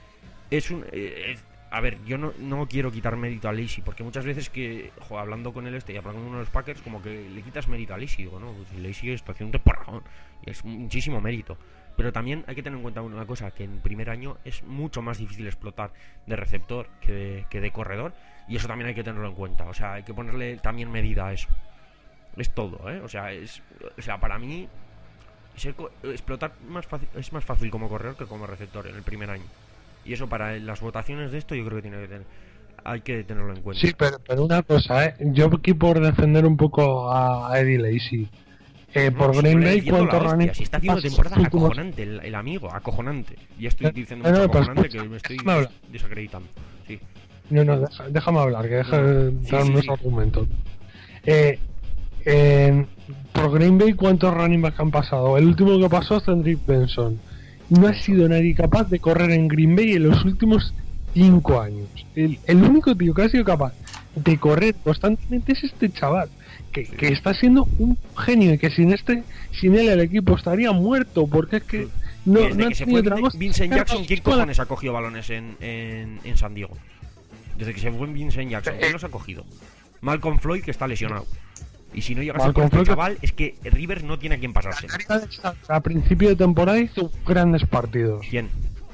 Es un... Eh, es, a ver, yo no, no quiero quitar mérito a Lacy, porque muchas veces que, joder, hablando con él este y hablando con uno de los Packers, como que le quitas mérito a Lacy. Digo, no, pues Lacy está haciendo un temporadón y es muchísimo mérito. Pero también hay que tener en cuenta una cosa, que en primer año es mucho más difícil explotar de receptor que de, que de corredor, y eso también hay que tenerlo en cuenta. O sea, hay que ponerle también medida a eso. Es todo, ¿eh? O sea, es, o sea, para mí... Ser, explotar más fácil, es más fácil como corredor que como receptor en el primer año. Y eso para las votaciones de esto yo creo que tiene que tener, hay que tenerlo en cuenta. Sí, pero, pero una cosa, ¿eh? Yo aquí por defender un poco a Eddie Lacy. Eh, no, por si Green Bay, ¿cuánto running? Si está haciendo temporada acojonante, el, el amigo, acojonante. Y estoy diciendo mucho no, no, acojonante pues, que me estoy desacreditando. Sí. No, no, deja, déjame hablar, que deja no, no. dar sí, unos sí, argumentos. Eh... Eh, por Green Bay, ¿cuántos running backs han pasado? El último que pasó es Cedric Benson. No ha sido nadie capaz de correr en Green Bay en los últimos cinco años. El, el único tío que ha sido capaz de correr constantemente es este chaval, que, que está siendo un genio y que sin este, sin él el equipo estaría muerto, porque es que no, desde no que se fue Vincent Jackson, ¿quién cojones ha cogido balones en, en, en San Diego? Desde que se fue Vincent Jackson, ¿quién los ha cogido? Malcolm Floyd, que está lesionado. Y si no llegas a por este chaval, es que Rivers no tiene a quien pasarse. A principio de temporada hizo grandes partidos. ¿Quién?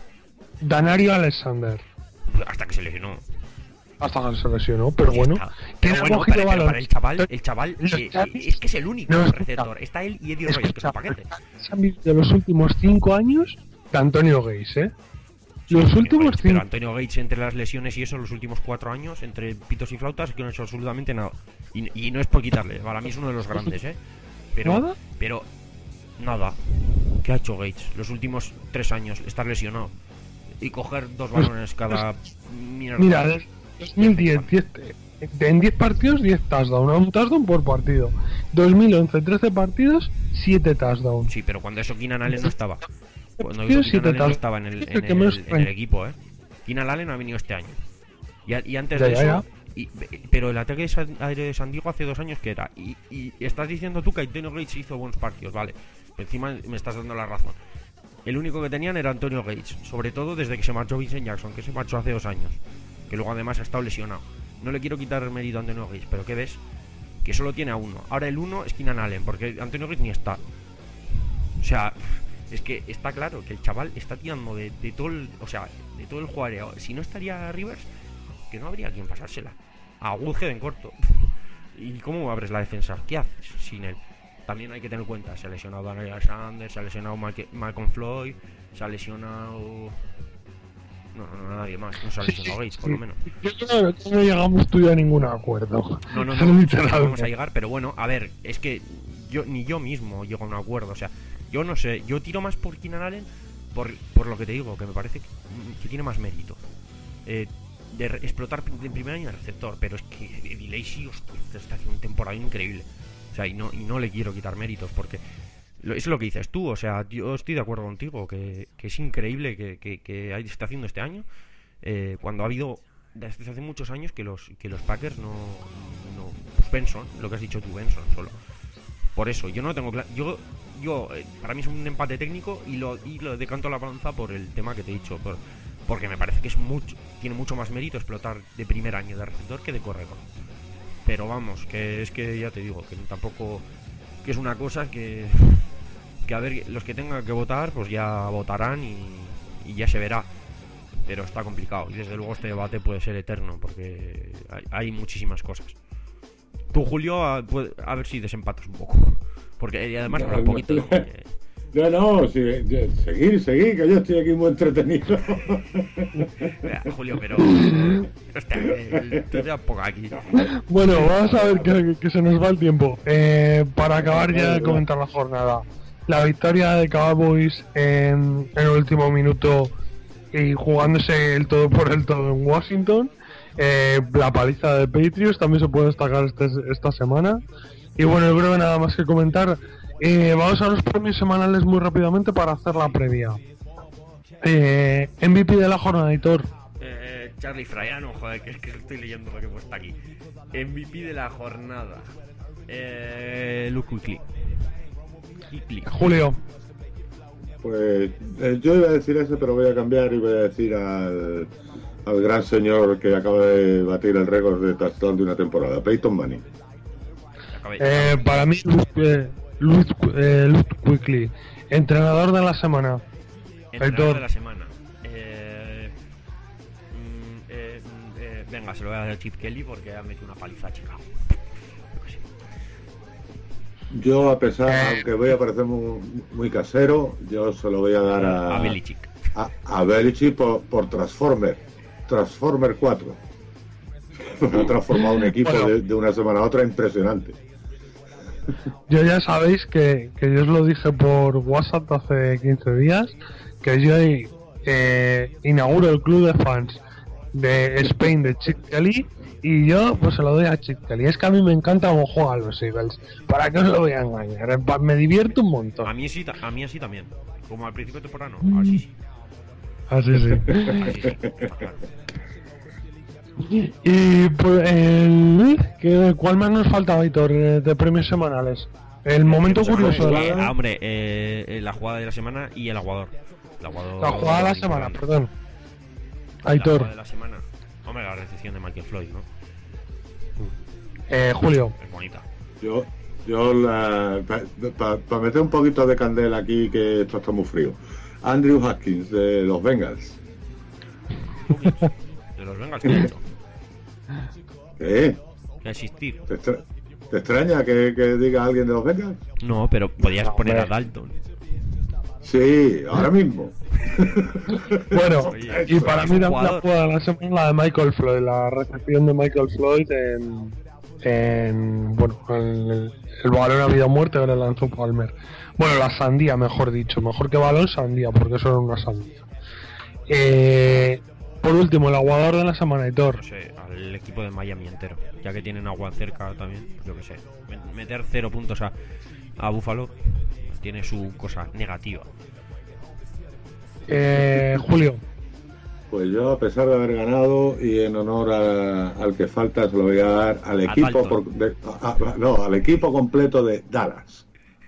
Danario Alexander. Hasta que se lesionó. Hasta que se lesionó, pero pues bueno. Pero bueno, para, pero para el chaval, el chaval eh, es que es el único no, receptor. Está él y Eddie Royal, que es un paquete. De los últimos cinco años, de Antonio Gates, ¿eh? Sí, los sí, últimos pero, cinco... pero Antonio Gates, entre las lesiones y eso, los últimos cuatro años, entre pitos y flautas, que no ha hecho absolutamente nada. Y, y no es por quitarle, para mí es uno de los grandes, ¿eh? Pero, ¿Nada? Pero, nada. ¿Qué ha hecho Gates los últimos tres años? Estar lesionado y coger dos balones cada... Mierda. Mira, desde dos mil diez, diez, en diez partidos, diez touchdowns, un touchdown por partido. dos mil once, trece partidos, siete touchdowns. Sí, pero cuando eso Keenan Allen no estaba. Cuando Keenan Allen no estaba en el, en el, en el equipo, ¿eh? Keenan Allen ha venido este año. Y, y antes ya, de ya, eso... Ya. Y, pero el ataque de San, de San Diego hace dos años que era. Y, y estás diciendo tú que Antonio Gates hizo buenos partidos, vale. Encima me estás dando la razón. El único que tenían era Antonio Gates. Sobre todo desde que se marchó Vincent Jackson, que se marchó hace dos años. Que luego además ha estado lesionado. No le quiero quitar el mérito a Antonio Gates, pero ¿qué ves? Que solo tiene a uno. Ahora el uno es Keenan Allen, porque Antonio Gates ni está. O sea, es que está claro que el chaval está tirando de, de todo el... O sea, de todo el jugador. Si no estaría Rivers, que no habría quien pasársela. A Woodhead en corto. ¿Y cómo abres la defensa? ¿Qué haces sin él? También hay que tener en cuenta, se ha lesionado Daniel Sanders, se ha lesionado Malcolm, Malcolm Floyd, se ha lesionado... No, no, no, nadie más, no se ha lesionado Gates, por lo menos. Yo creo que no llegamos tú y a ningún acuerdo. No, no, no, no, no vamos a llegar, pero bueno, a ver, es que yo ni yo mismo llego a un acuerdo, o sea, yo no sé, yo tiro más por Keenan Allen por, por lo que te digo, que me parece que, que tiene más mérito. eh, de re- explotar en primer año de receptor, pero es que Eddie Lacy, hostia, está haciendo un temporada increíble. O sea, y no, y no le quiero quitar méritos porque lo, es lo que dices tú, o sea, yo estoy de acuerdo contigo, que, que es increíble que, que, que ahí está haciendo este año, eh, cuando ha habido desde hace muchos años que los que los Packers no, no pues Benson, lo que has dicho tú, Benson solo. Por eso, yo no tengo claro, yo, yo eh, para mí es un empate técnico y lo, y lo decanto la balanza por el tema que te he dicho, por, porque me parece que es mucho, tiene mucho más mérito explotar de primer año de receptor que de corredor. Pero vamos, que es que ya te digo, que tampoco, que es una cosa que, que a ver, los que tengan que votar, pues ya votarán y, y ya se verá. Pero está complicado y desde luego este debate puede ser eterno porque hay, hay muchísimas cosas. Tú, Julio, a, puede, a ver si desempatas un poco, porque y además para un poquito porque... No, no, sí, seguir, seguir, que yo estoy aquí muy entretenido. Mira, Julio, pero hostia, eh, te da poco aquí. Bueno, vamos a ver que, que se nos va el tiempo. Eh, para acabar ya de comentar la jornada, la victoria de Cowboys en, en el último minuto y jugándose el todo por el todo en Washington. Eh, la paliza de Patriots también se puede destacar este, esta semana. Y bueno, yo creo que nada más que comentar. Eh, vamos a los premios semanales muy rápidamente para hacer la previa. Eh, M V P de la jornada, Hitor. Eh, Charlie Fraiano, joder, que es que estoy leyendo lo que he puesto aquí. M V P de la jornada. Eh, Luke Kuechly. Kuechly. Julio. Pues eh, yo iba a decir ese, pero voy a cambiar y voy a decir al, al gran señor que acaba de batir el récord de touchdown de una temporada, Peyton Manning. Eh, para mí, eh, Luke, eh, Luke Kuechly, entrenador de la semana. Entrenador de la semana. Eh, mm, eh, mm, eh, venga, se lo voy a dar a Chip Kelly porque ha metido una paliza a Chicago. Yo, a pesar, Eh, aunque voy a parecer muy, muy casero, yo se lo voy a dar a, A Belichick. a, a Belichick por, por Transformer, Transformer cuatro. Ha transformado un equipo Bueno. de, de una semana a otra impresionante. Yo ya sabéis que, que yo os lo dije por WhatsApp hace quince días, que yo eh, inauguro el club de fans de Spain de Chip Kelly y yo pues se lo doy a Chip Kelly. Es que a mí me encanta cómo juegan los Eagles. ¿Para qué os lo voy a engañar? Me divierto un montón. A mí sí, ta- a mí así también. Como al principio de temporada, Mm. no. Así sí. Así sí. Así sí, está claro. Y pues, el, ¿qué- ¿cuál más nos faltaba, Hitor, eh, de premios semanales? El momento Pues, curioso de eh, la, ah, hombre, eh, eh, la jugada de la semana y el aguador. El aguador la jugada de la semana, grande. perdón. La Aitor, jugada de la semana. Hombre, la recepción de Michael Floyd, ¿no? eh, Julio. Es bonita. Yo, yo para pa, pa meter un poquito de candela aquí, que esto está muy frío. Andrew Hopkins de los Bengals. De los Bengals, ¿qué ha hecho? ¿Qué? ¿Qué existir? ¿Te, extra- te extraña que, que diga alguien de los Bengals? No, pero podías No, poner a hombre. Dalton. Sí, ahora mismo. Bueno, Oye, y para es mí un la, la jugador. jugada de la semana la de Michael Floyd, la recepción de Michael Floyd en, en bueno, en el, el balón a vida o muerte que le lanzó Palmer. Bueno, la sandía, mejor dicho, mejor que balón, sandía, porque eso era una sandía. Eh, por último, el aguador de la semana, Hitor. No sé, al equipo de Miami entero. Ya que tienen agua cerca también, pues yo qué sé. Me- Meter cero puntos a, a Buffalo tiene su cosa negativa. Eh, Julio. Pues yo, a pesar de haber ganado y en honor a- al que falta, se lo voy a dar al A equipo Dalton. por- de- a- a- no, al equipo completo de Dallas.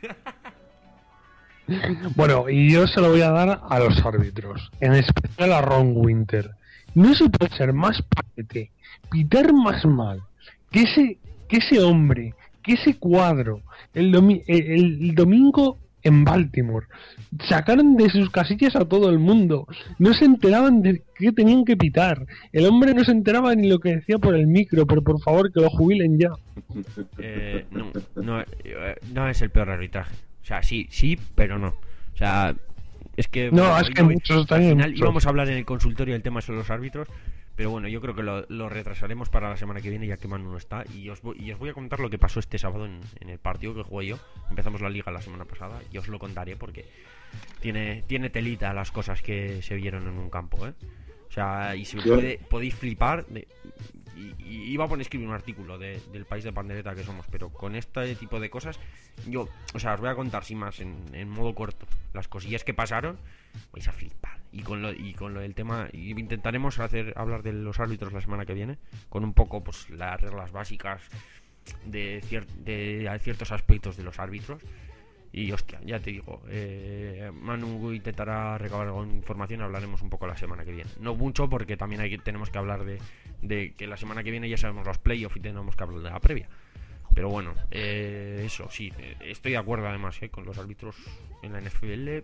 Bueno, y yo se lo voy a dar a los árbitros, en especial a Ron Winter. No se puede ser más paquete, pitar más mal, que ese, que ese hombre, que ese cuadro, el, domi- el, el domingo en Baltimore, sacaron de sus casillas a todo el mundo, no se enteraban de qué tenían que pitar, el hombre no se enteraba ni lo que decía por el micro, pero por favor que lo jubilen ya. Eh, no, no, eh, no es el peor arbitraje. O sea, sí, sí, pero no. O sea, es que... No, bueno, es que yo- muchos al también, final muchos. íbamos a hablar en el consultorio del tema sobre los árbitros, pero bueno, yo creo que lo, lo retrasaremos para la semana que viene, ya que Manu no está. Y os, voy, y os voy a contar lo que pasó este sábado en, en el partido que jugué yo. Empezamos la liga la semana pasada y os lo contaré porque tiene, tiene telita las cosas que se vieron en un campo, ¿eh? O sea, y se puede, podéis flipar de, y, y iba a poner escribir un artículo de, del país de pandereta que somos, pero con este tipo de cosas yo, o sea, os voy a contar sin más en, en modo corto las cosillas que pasaron, vais a flipar. Y con lo y con lo del tema, y intentaremos hacer hablar de los árbitros la semana que viene, con un poco pues las reglas básicas de, cier de ciertos aspectos de los árbitros. Y hostia, ya te digo, eh, Manu intentará recabar alguna información, hablaremos un poco la semana que viene. No mucho, porque también hay que, tenemos que hablar de, de que la semana que viene ya sabemos los playoffs y tenemos que hablar de la previa. Pero bueno, eh, eso, sí, eh, estoy de acuerdo además eh, con los árbitros en la N F L.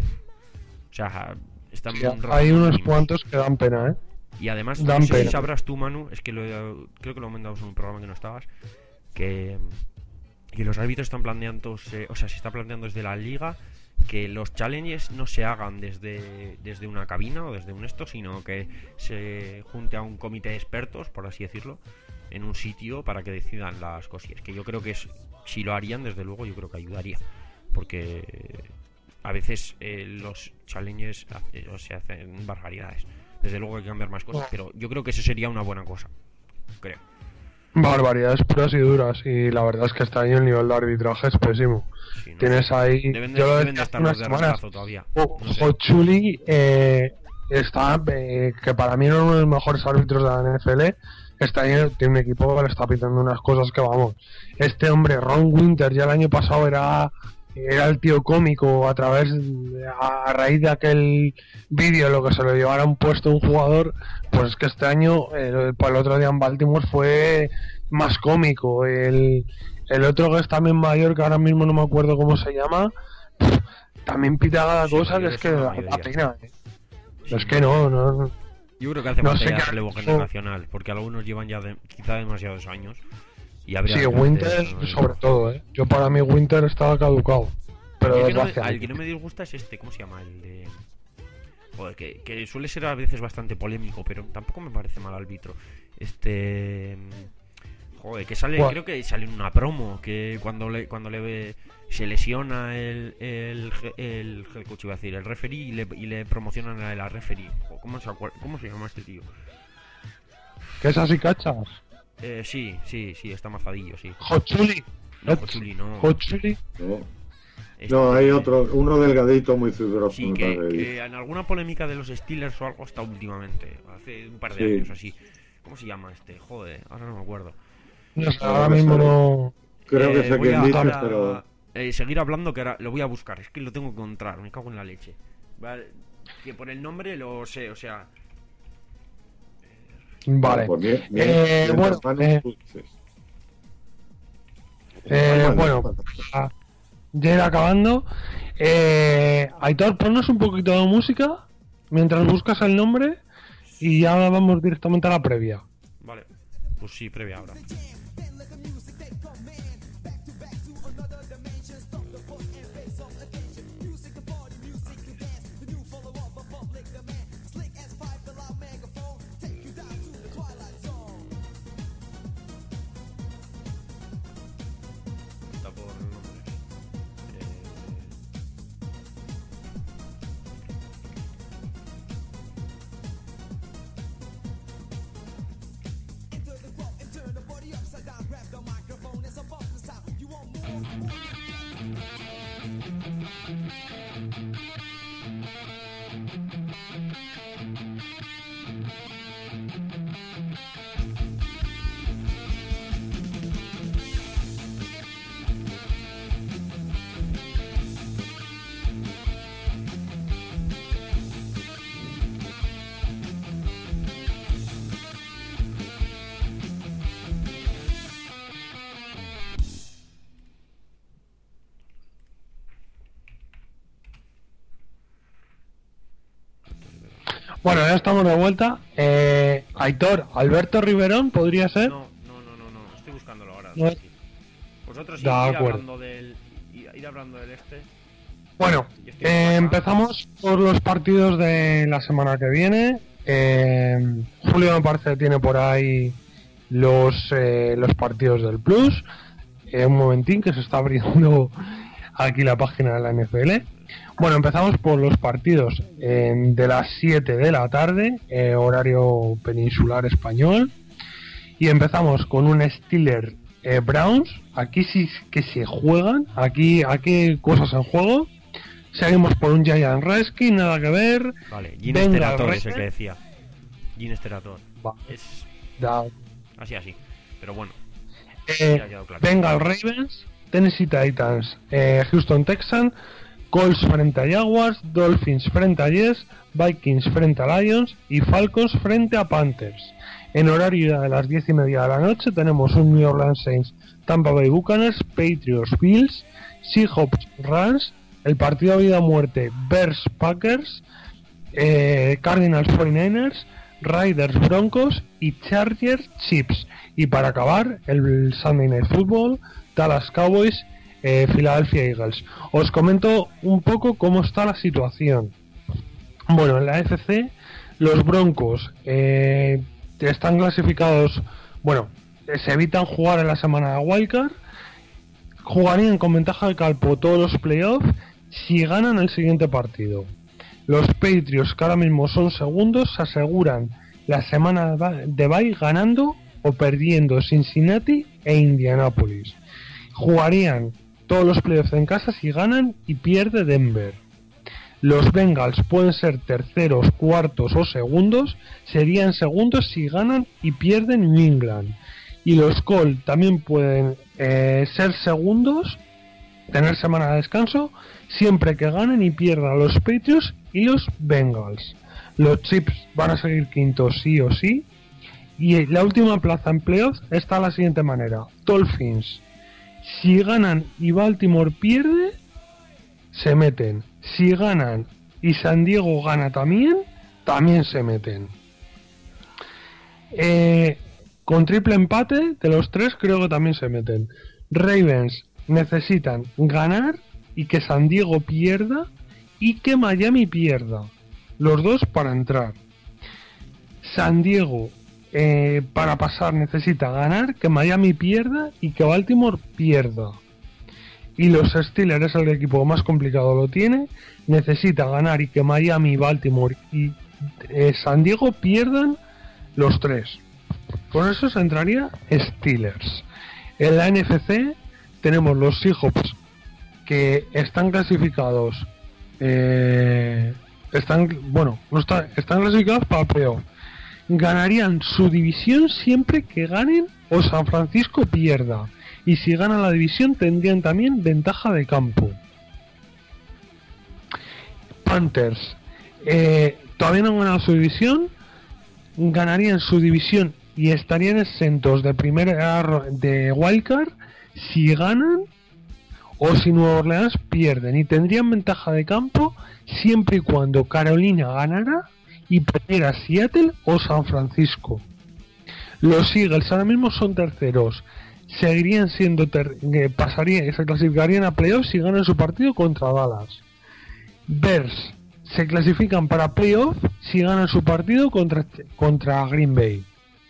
O sea, están sí, hay unos mínimos. Cuantos que dan pena, ¿eh? Y además, dan no sé pena. Si sabrás tú, Manu, es que lo, creo que lo comentamos en un programa que no estabas, que... Y los árbitros están planteando, o sea, se está planteando desde la liga que los challenges no se hagan desde, desde una cabina o desde un esto, sino que se junte a un comité de expertos, por así decirlo, en un sitio para que decidan las cosillas. Que yo creo que es, si lo harían, desde luego, yo creo que ayudaría. Porque a veces eh, los challenges eh, se hacen barbaridades. Desde luego hay que cambiar más cosas, pero yo creo que eso sería una buena cosa, creo. Barbaridades puras y duras, y la verdad es que este año el nivel de arbitraje es pésimo. Sí, no Tienes sé. ahí... Deben de, deben de estar los de reemplazo todavía. No Hochuli eh, está, eh, que para mí no es uno de los mejores árbitros de la N F L. Este año tiene un equipo que le está pitando unas cosas que vamos. Este hombre, Ron Winter, ya el año pasado era... Era el tío cómico a través, a raíz de aquel vídeo, lo que se lo llevara un puesto un jugador, pues es que este año, el, el otro día en Baltimore fue más cómico. El, el otro que es también mayor, que ahora mismo no me acuerdo cómo se llama, también pita cada sí, cosa que es que da la pena. ¿eh? Sí, es que no, no. Yo creo que hace no falta ya relevo generacional, porque algunos llevan ya de, quizá demasiados años. Sí, Winter eso, ¿no? Sobre todo, ¿eh? Yo para mí Winter estaba caducado. Pero el que, no me, el que no me disgusta es este, ¿cómo se llama? El de... Joder, que, que suele ser a veces bastante polémico, pero tampoco me parece mal árbitro. Este... Joder, que sale, bueno. Creo que sale en una promo, que cuando le cuando le ve, se lesiona el, el, el, el coach, iba a decir, el referee y le, y le promocionan a la referee. ¿Cómo se, ¿Cómo se llama este tío? ¿Qué es así, cachas? Eh, sí, sí, sí, está mazadillo, sí. Hochuli. No, Hochuli no. Hochuli. No. Este, no, hay otro, uno delgadito muy fibroso. Sí, que, que en alguna polémica de los Steelers o algo está últimamente. Hace un par de sí. años así. ¿Cómo se llama este? Joder, ahora no me acuerdo. No sé, ahora mismo no... Creo que eh, sé quién dices, pero... Eh, seguir hablando, que ahora lo voy a buscar. Es que lo tengo que encontrar, me cago en la leche. Vale, que por el nombre lo sé, o sea... Vale. Pues bien, bien, eh, bien, bueno, eh, eh, bueno, ya ir acabando. Eh, Aitor, ponnos un poquito de música mientras buscas el nombre y ya vamos directamente a la previa. Vale, pues sí, previa ahora. Bueno, ya estamos de vuelta. Eh, Aitor, Alberto Riverón, ¿podría ser? No, no, no, no, no. Estoy buscándolo ahora. No. Vosotros sí, ir hablando del, ir, ir hablando del este. Bueno, eh, empezamos por los partidos de la semana que viene. Eh, Julio me parece que tiene por ahí los eh, los partidos del Plus. Eh, un momentín que se está abriendo aquí la página de la N F L. Bueno, empezamos por los partidos eh, de las siete de la tarde, eh, horario peninsular español. Y empezamos con un Steelers eh, Browns. Aquí sí que se juegan, aquí hay cosas en juego. Seguimos por un Giant Redskins, nada que ver. Vale, Gene Sterator es el que decía. Gene Sterator. Va. Es... Da. Así, así. Pero bueno. Eh, ya ha quedado claro. Bengal Ravens, Tennessee Titans, eh, Houston Texans, Colts frente a Jaguars, Dolphins frente a Jets, Vikings frente a Lions y Falcons frente a Panthers. En horario de las diez y media de la noche tenemos un New Orleans Saints, Tampa Bay Buccaneers, Patriots Bills, Seahawks Rams, el partido a vida o muerte Bears Packers, eh, Cardinals cuarenta y nueve ers, Raiders Broncos y Chargers Chiefs. Y para acabar, el Sunday Night Football, Dallas Cowboys, eh, Philadelphia Eagles. Os comento un poco cómo está la situación. Bueno, en la A F C, los Broncos eh, están clasificados, bueno, se evitan jugar en la semana de Wildcard, jugarían con ventaja de campo todos los playoffs si ganan el siguiente partido. Los Patriots, que ahora mismo son segundos, se aseguran la semana de bye ganando o perdiendo Cincinnati e Indianapolis. Jugarían todos los playoffs en casa si ganan y pierde Denver. Los Bengals pueden ser terceros, cuartos o segundos, serían segundos si ganan y pierden New England. Y los Colts también pueden eh, ser segundos, tener semana de descanso, siempre que ganen y pierdan los Patriots y los Bengals. Los Chiefs van a seguir quintos sí o sí. Y la última plaza en playoffs está de la siguiente manera. Dolphins, si ganan y Baltimore pierde, se meten. Si ganan y San Diego gana también, también se meten. Eh, con triple empate de los tres creo que también se meten. Ravens necesitan ganar y que San Diego pierda y que Miami pierda. Los dos para entrar. San Diego eh, para pasar necesita ganar, que Miami pierda y que Baltimore pierda. Y los Steelers es el equipo más complicado, lo tiene. Necesita ganar y que Miami, Baltimore y eh, San Diego pierdan los tres. Con eso se entraría Steelers. En la N F C tenemos los Seahawks, que están clasificados. Eh, están, bueno, no está, están clasificados para playoff. Ganarían su división siempre que ganen o San Francisco pierda. Y si ganan la división tendrían también ventaja de campo. Panthers eh, todavía no han ganado su división. Ganarían su división y estarían exentos de primera de wildcard si ganan o si Nueva Orleans pierden, y tendrían ventaja de campo siempre y cuando Carolina ganara y perdiera Seattle o San Francisco. Los Eagles ahora mismo son terceros, seguirían siendo ter eh, pasarían, se clasificarían a playoffs si ganan su partido contra Dallas. Bears se clasifican para playoffs si ganan su partido contra, contra Green Bay.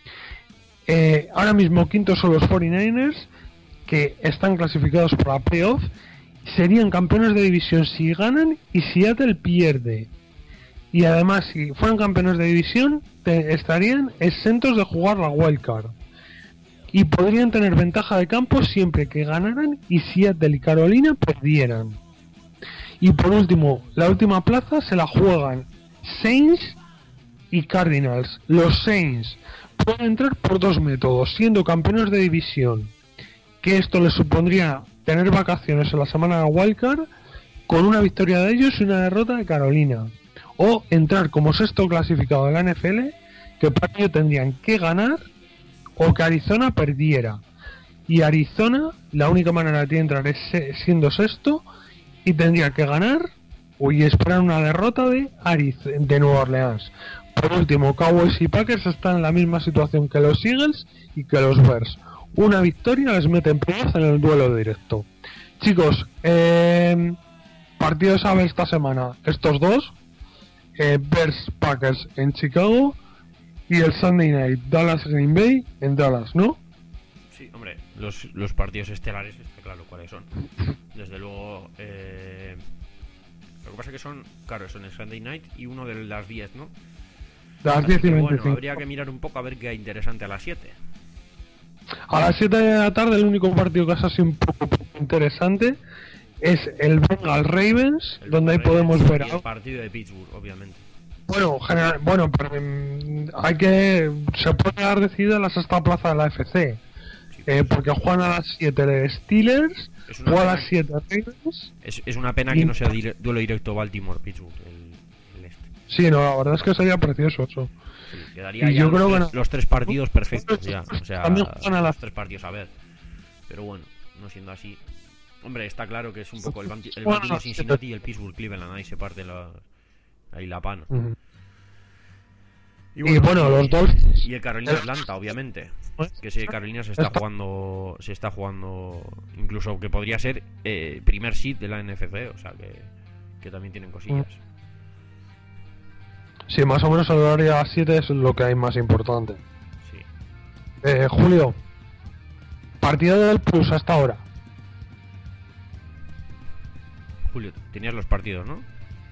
Eh, ahora mismo quintos son los cuarenta y nueve ers, que están clasificados para playoffs, serían campeones de división si ganan y Seattle pierde. Y además, si fueran campeones de división, te, estarían exentos de jugar la wildcard. Y podrían tener ventaja de campo siempre que ganaran y Seattle y Carolina perdieran. Y por último, la última plaza se la juegan Saints y Cardinals. Los Saints pueden entrar por dos métodos, siendo campeones de división, que esto les supondría tener vacaciones en la semana de wildcard con una victoria de ellos y una derrota de Carolina, o entrar como sexto clasificado de la N F L, que para ello tendrían que ganar o que Arizona perdiera, y Arizona la única manera de entrar es siendo sexto y tendría que ganar o y esperar una derrota de Ariz de Nueva Orleans. Por último, Cowboys y Packers están en la misma situación que los Eagles y que los Bears. Una victoria les mete en playoff en el duelo directo. Chicos, eh, partidos a ver esta semana. Estos dos, eh, Bears Packers en Chicago y el Sunday Night Dallas Green Bay en Dallas, ¿no? Sí, hombre, los, los partidos estelares está claro cuáles son. Desde luego, eh, Lo que pasa es que son, claro, son el Sunday Night y uno de las diez, ¿no? De las Así diez y que, bueno, veinticinco. habría que mirar un poco a ver qué hay interesante a las siete. A las siete de la tarde el único partido que es así un poco interesante es el Bengals Ravens, El donde ahí Ravens podemos ver y el algo. partido de Pittsburgh, obviamente. Bueno, general, bueno, pero mm, hay que se puede dar decidida la sexta plaza de la F C, Sí, eh, porque juegan a las siete de Steelers, es una juegan a pena, las siete Ravens. es, es una pena y- que no sea dire- duelo directo Baltimore-Pittsburgh, el, el este. Sí, no, la verdad es que sería precioso eso. Sí, quedaría Y ya yo los, creo que tres, no. los tres partidos perfectos ya. O sea, También juegan a las- los tres partidos a ver. Pero bueno, no siendo así. Hombre, está claro que es un poco el, Banti- el Juegan a Baltimore las siete. Cincinnati y el Pittsburgh Cleveland. Ahí se parte la, ahí la pana. Ujú. Y bueno, y- los Dolphins. Y el Carolina Atlanta, obviamente. Que si Carolina se está Está- jugando. Se está jugando. Incluso que podría ser eh, primer seed de la N F C. O sea que, que también tienen cosillas. Sí, más o menos el horario a las siete es lo que hay más importante. Sí. Eh, Julio, partido del Plus hasta ahora. Julio, tenías los partidos, ¿no?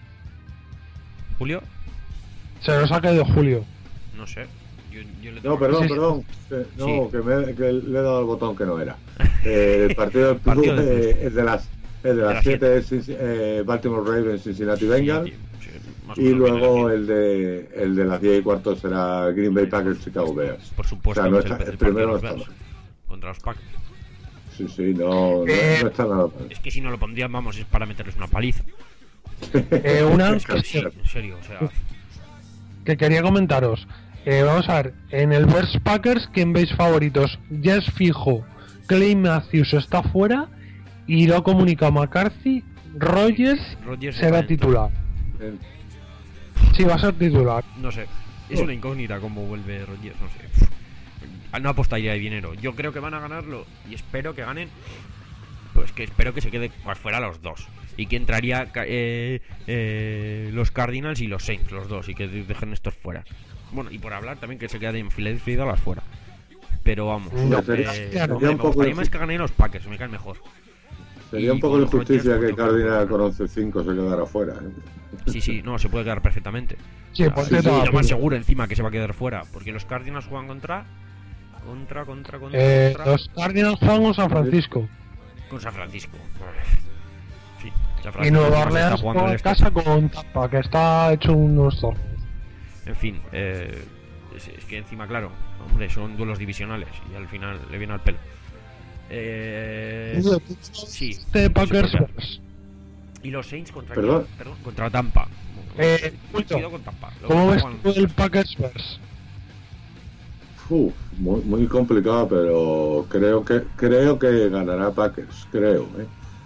Julio, Se nos ha caído Julio. no sé. Yo, yo le No, tengo- perdón, Sí, sí. perdón. Que- no, Sí. que, me, que le he dado al botón que no era. Eh, el partido del Partido Plus, del eh, es de las es de De las las siete es Cinci- eh, Baltimore Ravens, Cincinnati Bengals. Sí, sí, más o Y menos luego viene el de el de las diez y cuarto será Green Bay Packers, Chicago Bears. así. Por supuesto, O sea, no que es está- el, el el primero partido de no los está Bears contra los Packers. Sí, sí, no, no, Eh, no está nada mal. Es que si no lo pondrían, vamos, es para meterles una paliza. Eh, una Es que sí, en serio, o sea, que quería comentaros. Eh, vamos a ver, en el Bears Packers, ¿quién veis favoritos? Ya es fijo, Clay Matthews está fuera y lo ha comunicado McCarthy, Rogers Rodgers será está dentro. titular. Eh, Sí, va a ser titular. No sé, es una incógnita cómo vuelve Rodgers, no sé. No apostaría de dinero. Yo creo que van a ganarlo y espero que ganen. Pues que espero que se quede fuera los dos. Y que entraría eh, eh, los Cardinals y los Saints, los dos, y que dejen estos fuera. Bueno, y por hablar también que se queden Philadelphia las fuera. Pero vamos, No, eh, sería- hombre, sería un me poco gustaría de- más que ganen los Packers, me caen mejor. Sería Y un poco con de los injusticia Rodgers, que porque- Cardinal con once cinco se quedara fuera. ¿eh? Sí, sí, no, se puede quedar perfectamente. Sí, O sea, por y cierto, lo apunta. más seguro encima que se va a quedar fuera. Porque los Cardinals juegan contra. Contra, contra, contra. Eh, contra los Cardinals juegan con San Francisco con San Francisco. Sí, San y Francisco Nueva encima se está Orleans jugando juega el en este. casa con Tampa, que está hecho unos zorros. En fin, eh, es, es que encima, claro, hombre, son duelos divisionales y al final le viene al pelo. Eh, sí, Este se Packers puede ver. Bears. Y los Saints contra ¿Perdón? quién? Perdón, contra Tampa. Eh, Cuidado con Tampa. Lo ¿Cómo que ves juegan- tú el Packers Bears? Uf, muy, muy complicado, pero creo que creo que ganará Packers, creo, ¿eh?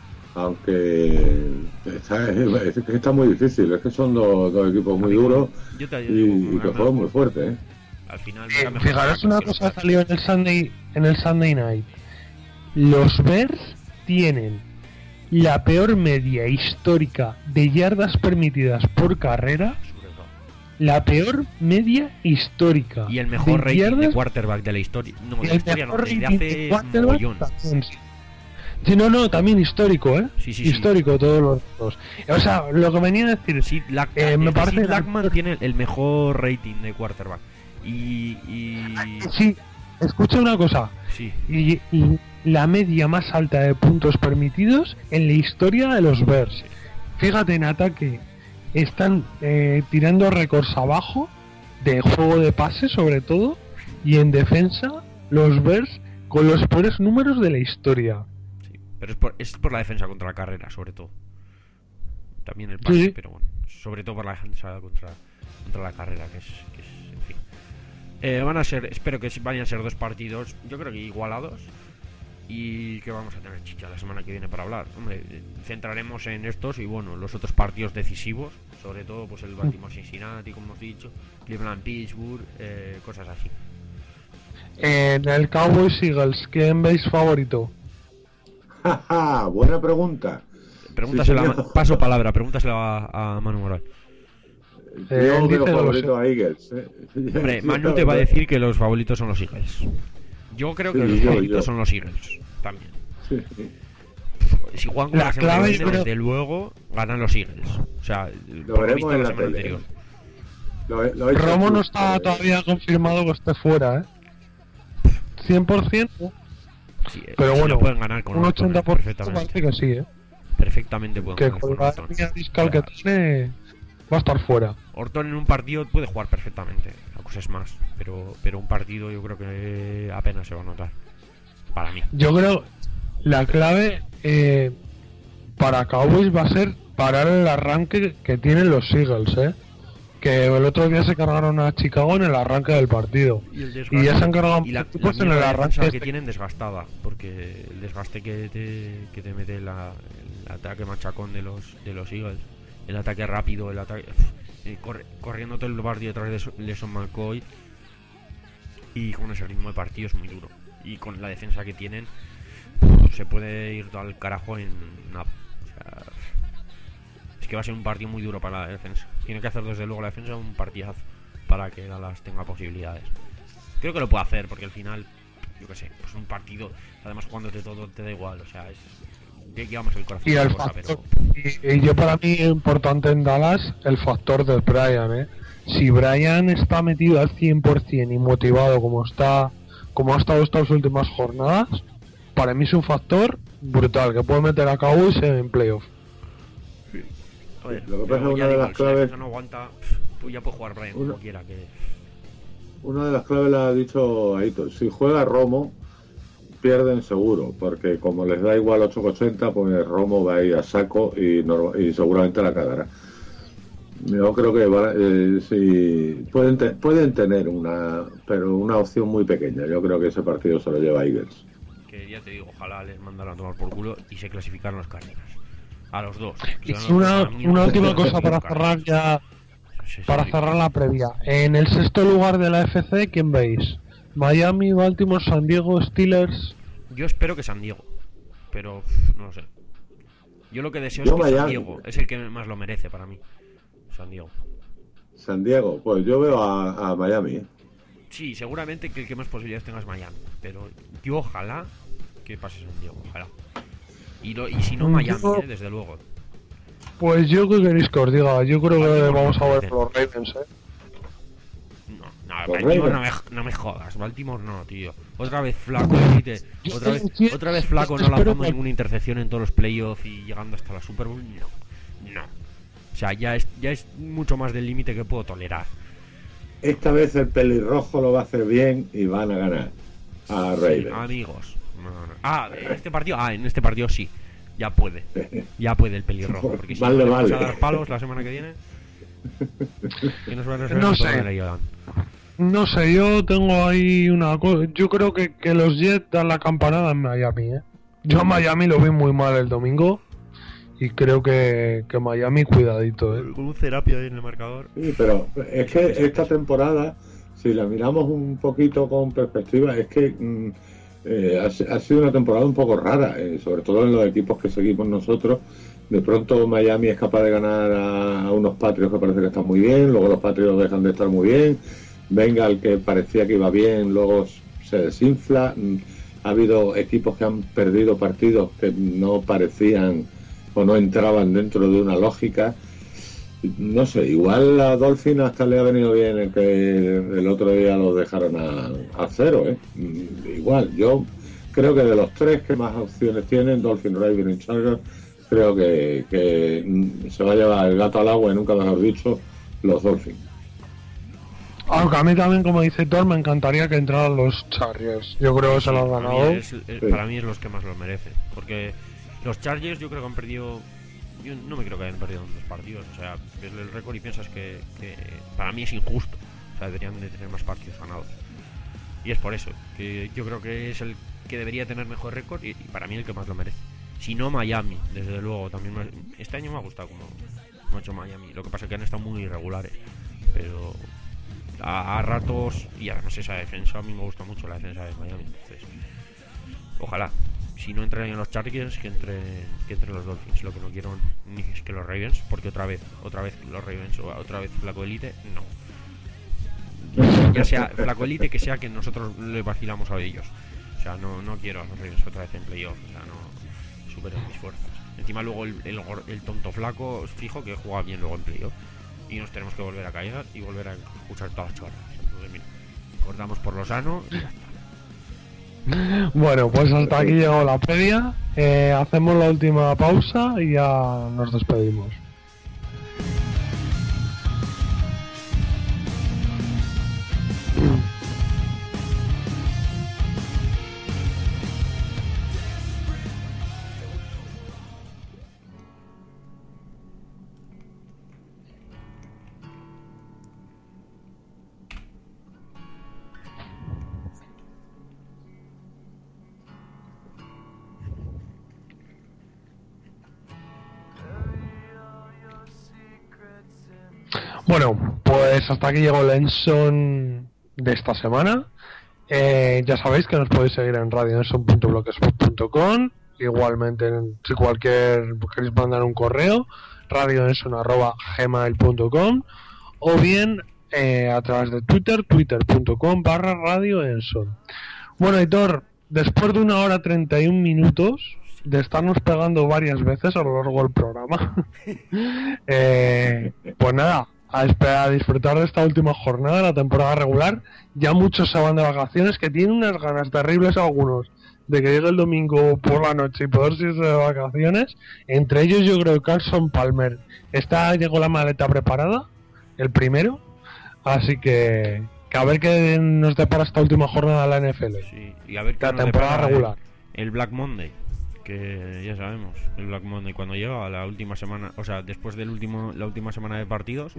Aunque está, es que está muy difícil, es que son dos, dos equipos muy duros Yo te y, digo, y me- que me- juegan muy fuerte, ¿eh? Al final me Eh, da mejor Fijaros una que los cosa que Bears. salió en el Sunday en el Sunday Night. Los Bears tienen la peor media histórica de yardas permitidas por carrera, la peor media histórica. Y el mejor de rating de yardas quarterback de la historia. No, y de la el historia no, mejor desde rating de hace quarterback mogollón. también. Sí, no, no, también histórico, ¿eh? Sí, sí, sí. histórico todos los dos. O sea, lo que venía a decir, Sid Lack- Eh, me este parece Sid la- Lackman tiene el mejor rating de quarterback. Y. y sí, escucha una cosa, sí, y, y la media más alta de puntos permitidos en la historia de los Bears. Fíjate, en ataque están eh, tirando récords abajo de juego de pase sobre todo, y en defensa los Bears con los peores números de la historia. sí. Pero es por, es por la defensa contra la carrera, sobre todo. También el pase, Sí. pero bueno. Sobre todo por la defensa contra, contra la carrera, que es. Que es en fin. Eh, van a ser. Espero que vayan a ser dos partidos, yo creo que igualados. Y que vamos a tener chicha la semana que viene para hablar. Hombre, eh, centraremos en estos y bueno, los otros partidos decisivos. Sobre todo pues el Baltimore Cincinnati, como hemos dicho. Cleveland Pittsburgh, eh, cosas así. En el Cowboys Eagles, ¿quién veis favorito? Jaja, buena pregunta. Pregúntaselo Sí, a señor. Ma- paso palabra, pregúntaselo a, a Manu Moral. Eh, Yo él dice veo que lo favorito sé. a Eagles. ¿eh? Hombre, Yo Manu te va a veo- decir que los favoritos son los Eagles. Yo creo que Sí, los yo, favoritos yo. son los Eagles también. Sí, sí. si juegan con La la semana clave, que yo viene, creo- desde luego ganan los Eagles. O sea, Lo por lo visto veremos en la la semana tele. anterior. Lo, he- lo he hecho Romo no tú, está eh, todavía confirmado que esté fuera, ¿eh? cien por ciento, Sí, eh, pero sí bueno, lo pueden ganar con un Orton, ochenta por ciento perfectamente. parece que sí, ¿eh? Perfectamente pueden Que ganar con con la Orton. línea discal O sea, que tiene va a estar fuera. Orton en un partido puede jugar perfectamente, la cosa es más, pero, pero un partido yo creo que apenas se va a notar. Para mí. Yo creo la clave eh, para Cowboys va a ser parar el arranque que tienen los Eagles, ¿eh? Que el otro día se cargaron a Chicago en el arranque del partido. Y, el Y ya se han cargado y la, tipos la en el mierda de arranque defensa este. que tienen desgastada, porque el desgaste que te, que te mete la, el ataque machacón de los de los Eagles, el ataque rápido, el ataque eh, corre, corriendo todo el partido detrás de So- de Son McCoy, y con ese ritmo de partido es muy duro, y con la defensa que tienen se puede ir todo al carajo en nada. O sea, es que va a ser un partido muy duro para la defensa. Tiene que hacer desde luego la defensa un partidazo para que Dallas tenga posibilidades. Creo que lo puede hacer porque al final, yo qué sé, pues un partido, además jugándote todo te da igual, o sea, es que llevamos el corazón Y de el la cosa, factor, pero y, y yo para mí importante en Dallas el factor de Brian, ¿eh? Si Brian está metido al cien por ciento y motivado como está, como ha estado estas últimas jornadas, para mí es un factor brutal que puede meter a Cowboys en playoff. a ver, Lo que pero pasa es ya una de digo, las si la claves- defensa no aguanta, pff, pues ya puede jugar Brian Una- como quiera, que Una de las claves la ha dicho Aitor. Si juega Romo, pierden seguro, porque como les da igual ocho ochenta, pues Romo va a ir a saco y, norma- y seguramente la cagará. Yo creo que va- eh, sí, pueden, te- pueden tener una, pero una opción muy pequeña. Yo creo que ese partido se lo lleva Eagles. que ya te digo, ojalá les mandaran a tomar por culo y se clasificaran los Cardinals. A los dos. Y Se ganan una, los Cardinals, una los última Cardinals, cosa para los cerrar Cardinals. ya, Sí, sí, para sí. cerrar la previa. En el sexto lugar de la F C, ¿quién veis? Miami, Baltimore, San Diego, Steelers. Yo espero que San Diego, pero pff, no lo sé. Yo lo que deseo Yo es que San Miami. Diego es el que más lo merece para mí. San Diego. San Diego, pues yo veo a, a Miami. ¿eh? Sí, seguramente que el que más posibilidades tenga es Miami, pero yo ojalá que pase San Diego, ojalá. Y, lo, y si no, Mm, Miami, yo- eh, desde luego. Pues yo que queréis que os diga, yo creo que Baltimore vamos no a ver merece. por los Ravens, ¿eh? No, no, Los Baltimore no me, Ravens. no me jodas, Baltimore no, tío. Otra vez flaco, elite. Yo Otra vez, quiero- otra vez flaco, no espero lanzando que- ninguna intercepción en todos los playoffs y llegando hasta la Super Bowl, no. No. O sea, ya es, ya es mucho más del límite que puedo tolerar. Esta vez el pelirrojo lo va a hacer bien y van a ganar a Ravens. Amigos. No, no. Ah, en este partido, ah, en este partido sí. Ya puede. Ya puede el pelirrojo. Porque si Vale, no le vamos vale. a dar palos la semana que viene. Que nos van a No no sé. le ayudan. No sé, yo tengo ahí una cosa. Yo creo que, que los Jets dan la campanada en Miami, ¿eh? Yo a Miami lo vi muy mal el domingo. Y creo que, que Miami, cuidadito, ¿eh? Con un Serapio ahí en el marcador. Sí, pero es que esta temporada, si la miramos un poquito con perspectiva, es que mm, eh, ha, si- ha sido una temporada un poco rara, eh, sobre todo en los equipos que seguimos nosotros. De pronto Miami es capaz de ganar a, a unos Patriots que parece que están muy bien, luego los Patriots dejan de estar muy bien, venga el que parecía que iba bien, luego se desinfla. Mm, Ha habido equipos que han perdido partidos que no parecían o no entraban dentro de una lógica. No sé, igual a Dolphin hasta le ha venido bien el que el otro día lo dejaron a, a cero, ¿eh? Mm, Igual, yo creo que de los tres que más opciones tienen, Dolphin, Raven y Chargers, creo que, que mm, se va a llevar el gato al agua y nunca mejor dicho, los Dolphins. Aunque a mí también, como dice Thor, me encantaría que entraran los Chargers. Yo creo que se lo han Para mí ganado. es- es- para mí es los que más lo merecen. Porque los Chargers yo creo que han perdido. Yo no me creo que hayan perdido en dos partidos. O sea, ves el récord y piensas que, que para mí es injusto. O sea, deberían de tener más partidos ganados. Y es por eso. Que yo creo que es el que debería tener mejor récord y, y para mí el que más lo merece. Si no, Miami, desde luego. También me- este año me ha gustado como, como ha hecho Miami. Lo que pasa es que han estado muy irregulares. Pero a, a ratos. Y además esa defensa, a mí me gusta mucho la defensa de Miami. Entonces, ojalá. Si no entran en los Chargers, que entre que entre los Dolphins. Lo que no quiero ni es que los Ravens, porque otra vez, otra vez los Ravens o otra vez Flaco Elite, no. Ya sea Flaco Elite que sea que nosotros le vacilamos a ellos. O sea, no, no quiero a los Ravens otra vez en playoff. O sea, no. superen mis fuerzas. Encima luego el, el, el tonto flaco, fijo que juega bien luego en playoff. Y nos tenemos que volver a callar y volver a escuchar todas las chorras. Entonces, mira, cortamos por lo sano y ya está. Bueno, pues hasta aquí llegó la previa. Eh, hacemos la última pausa y ya nos despedimos. Bueno, pues hasta aquí llegó el Enson de esta semana. Eh, ya sabéis que nos podéis seguir en radio enson punto blogspot punto com. Igualmente, en, si cualquier queréis mandar un correo, radio enson arroba gmail punto com, o bien eh, a través de Twitter, twitter punto com barra radio enson. Bueno, Aitor, después de una hora treinta y un minutos de estarnos pegando varias veces a lo largo del programa, eh, pues nada, a esperar a disfrutar de esta última jornada de la temporada regular. Ya muchos se van de vacaciones, que tienen unas ganas terribles algunos de que llegue el domingo por la noche y poder irse de vacaciones. Entre ellos yo creo que Carson Palmer está, llegó la maleta preparada, el primero, así que, que a ver qué nos depara esta última jornada de la N F L. Sí, y a ver qué la nos temporada depara regular. El, el Black Monday, que ya sabemos, el Black Monday cuando llega la última semana, o sea, después del último la última semana de partidos,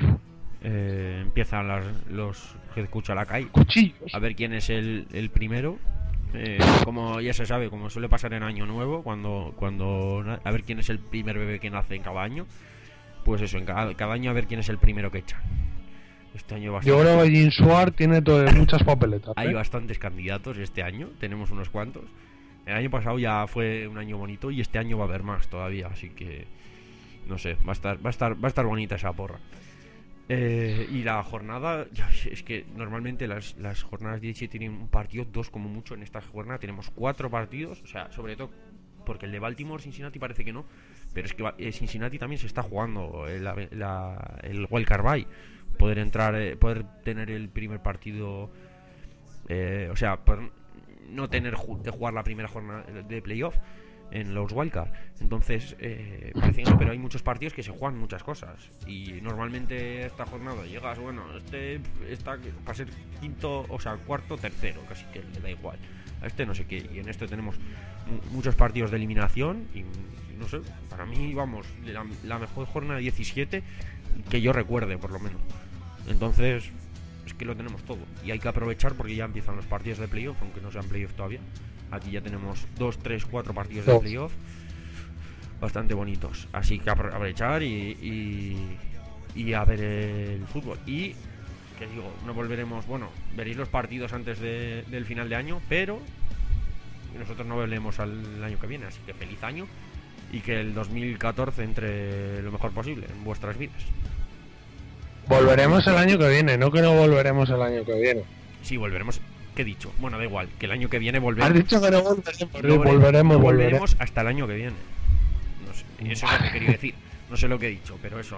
eh, empiezan las, los que escucha la calle, cuchillos, a ver quién es el, el primero, eh, como ya se sabe, como suele pasar en Año Nuevo, cuando cuando a ver quién es el primer bebé que nace en cada año, pues eso, en cada, cada año a ver quién es el primero que echan. Este año bastante... Yo creo que Jim Suar tiene todo, muchas papeletas, ¿eh? Hay bastantes candidatos este año, tenemos unos cuantos. El año pasado ya fue un año bonito y este año va a haber más todavía, así que no sé, va a estar, va a estar, va a estar bonita esa porra. Eh, y la jornada, es que normalmente las, las jornadas diecisiete tienen un partido, dos como mucho. En esta jornada tenemos cuatro partidos, o sea, sobre todo porque el de Baltimore, Cincinnati parece que no, pero es que Cincinnati también se está jugando la, la, el Wild Card Bye, poder entrar, eh, poder tener el primer partido, eh, o sea, poder no tener ju- de jugar la primera jornada de playoff en los wildcard. Entonces, eh, parece que no, pero hay muchos partidos que se juegan muchas cosas. Y normalmente esta jornada llegas, bueno, este está para ser quinto, o sea, cuarto, tercero, casi que le da igual. A este no sé qué. Y en este tenemos m- muchos partidos de eliminación. Y no sé, para mí, vamos, la, la mejor jornada diecisiete que yo recuerde, por lo menos. Entonces, es que lo tenemos todo y hay que aprovechar porque ya empiezan los partidos de playoff, aunque no sean playoff todavía. Aquí ya tenemos dos, tres, cuatro partidos de playoff bastante bonitos, así que aprovechar y, y, y a ver el fútbol. Y que digo, no volveremos, bueno, veréis los partidos antes de, del final de año, pero nosotros no volveremos al año que viene, así que feliz año y que el dos mil catorce entre lo mejor posible en vuestras vidas. Volveremos el año que viene, no que no volveremos el año que viene. Sí, volveremos. ¿Qué he dicho? Bueno, da igual, que el año que viene volveremos. Has dicho que no volveremos. No volveremos, volveremos, volveremos hasta el año que viene. No sé, y eso es lo que quería decir. No sé lo que he dicho, pero eso.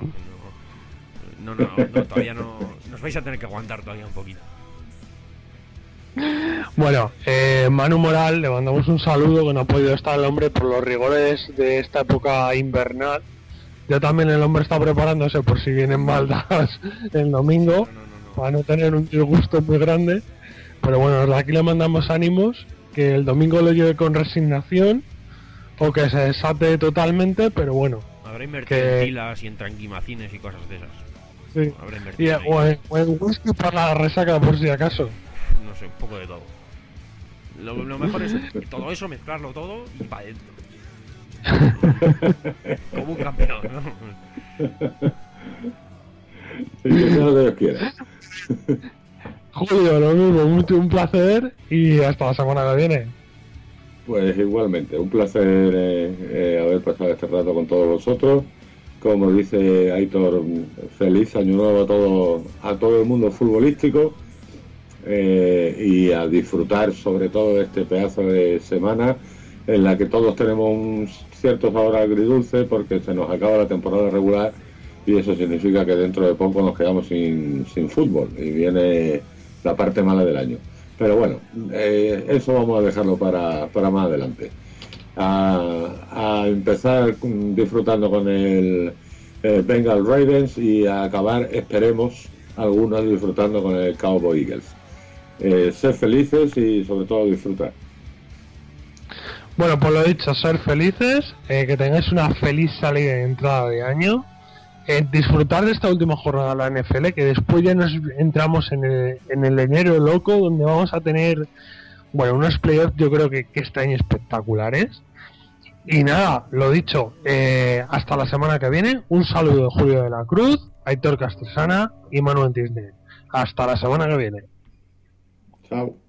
No, no, no, no, todavía no. Nos vais a tener que aguantar todavía un poquito. Bueno, eh, Manu Moral, le mandamos un saludo, que no ha podido estar el hombre por los rigores de esta época invernal. Ya también el hombre está preparándose por si vienen maldas el domingo, No, no, no, no. para no tener un disgusto muy grande. Pero bueno, desde aquí le mandamos ánimos, que el domingo lo lleve con resignación o que se desate totalmente, pero bueno. Habrá invertido que... en pilas y en tranquimacines y cosas de esas. Sí. Habrá Y, invertido ahí. o, en, o en whisky para la resaca, por si acaso. No sé, un poco de todo. Lo, lo mejor es todo eso, mezclarlo todo y para adentro. Como un campeón, ¿no? Sí, que sea lo que Dios quiera. Julio, lo mismo, mucho un placer y hasta la semana que viene. Pues igualmente, un placer eh, eh, haber pasado este rato con todos vosotros. Como dice Aitor, feliz año nuevo a todo, a todo el mundo futbolístico, eh, y a disfrutar sobre todo de este pedazo de semana en la que todos tenemos un cierto sabor agridulce porque se nos acaba la temporada regular y eso significa que dentro de poco nos quedamos sin, sin fútbol y viene la parte mala del año. Pero bueno, eh, eso vamos a dejarlo para, para más adelante. A, a empezar disfrutando con el, el Bengal Ravens y a acabar, esperemos, algunos disfrutando con el Cowboy Eagles. Eh, ser felices y sobre todo disfrutar. Bueno, pues lo dicho, ser felices, eh, que tengáis una feliz salida de entrada de año, eh, disfrutar de esta última jornada de la N F L, que después ya nos entramos en el, en el enero loco, donde vamos a tener, bueno, unos playoffs yo creo que, que este año espectaculares. Y nada, lo dicho, eh, hasta la semana que viene, un saludo de Julio de la Cruz, Aitor Castresana y Manuel Tisner. Hasta la semana que viene. Chao.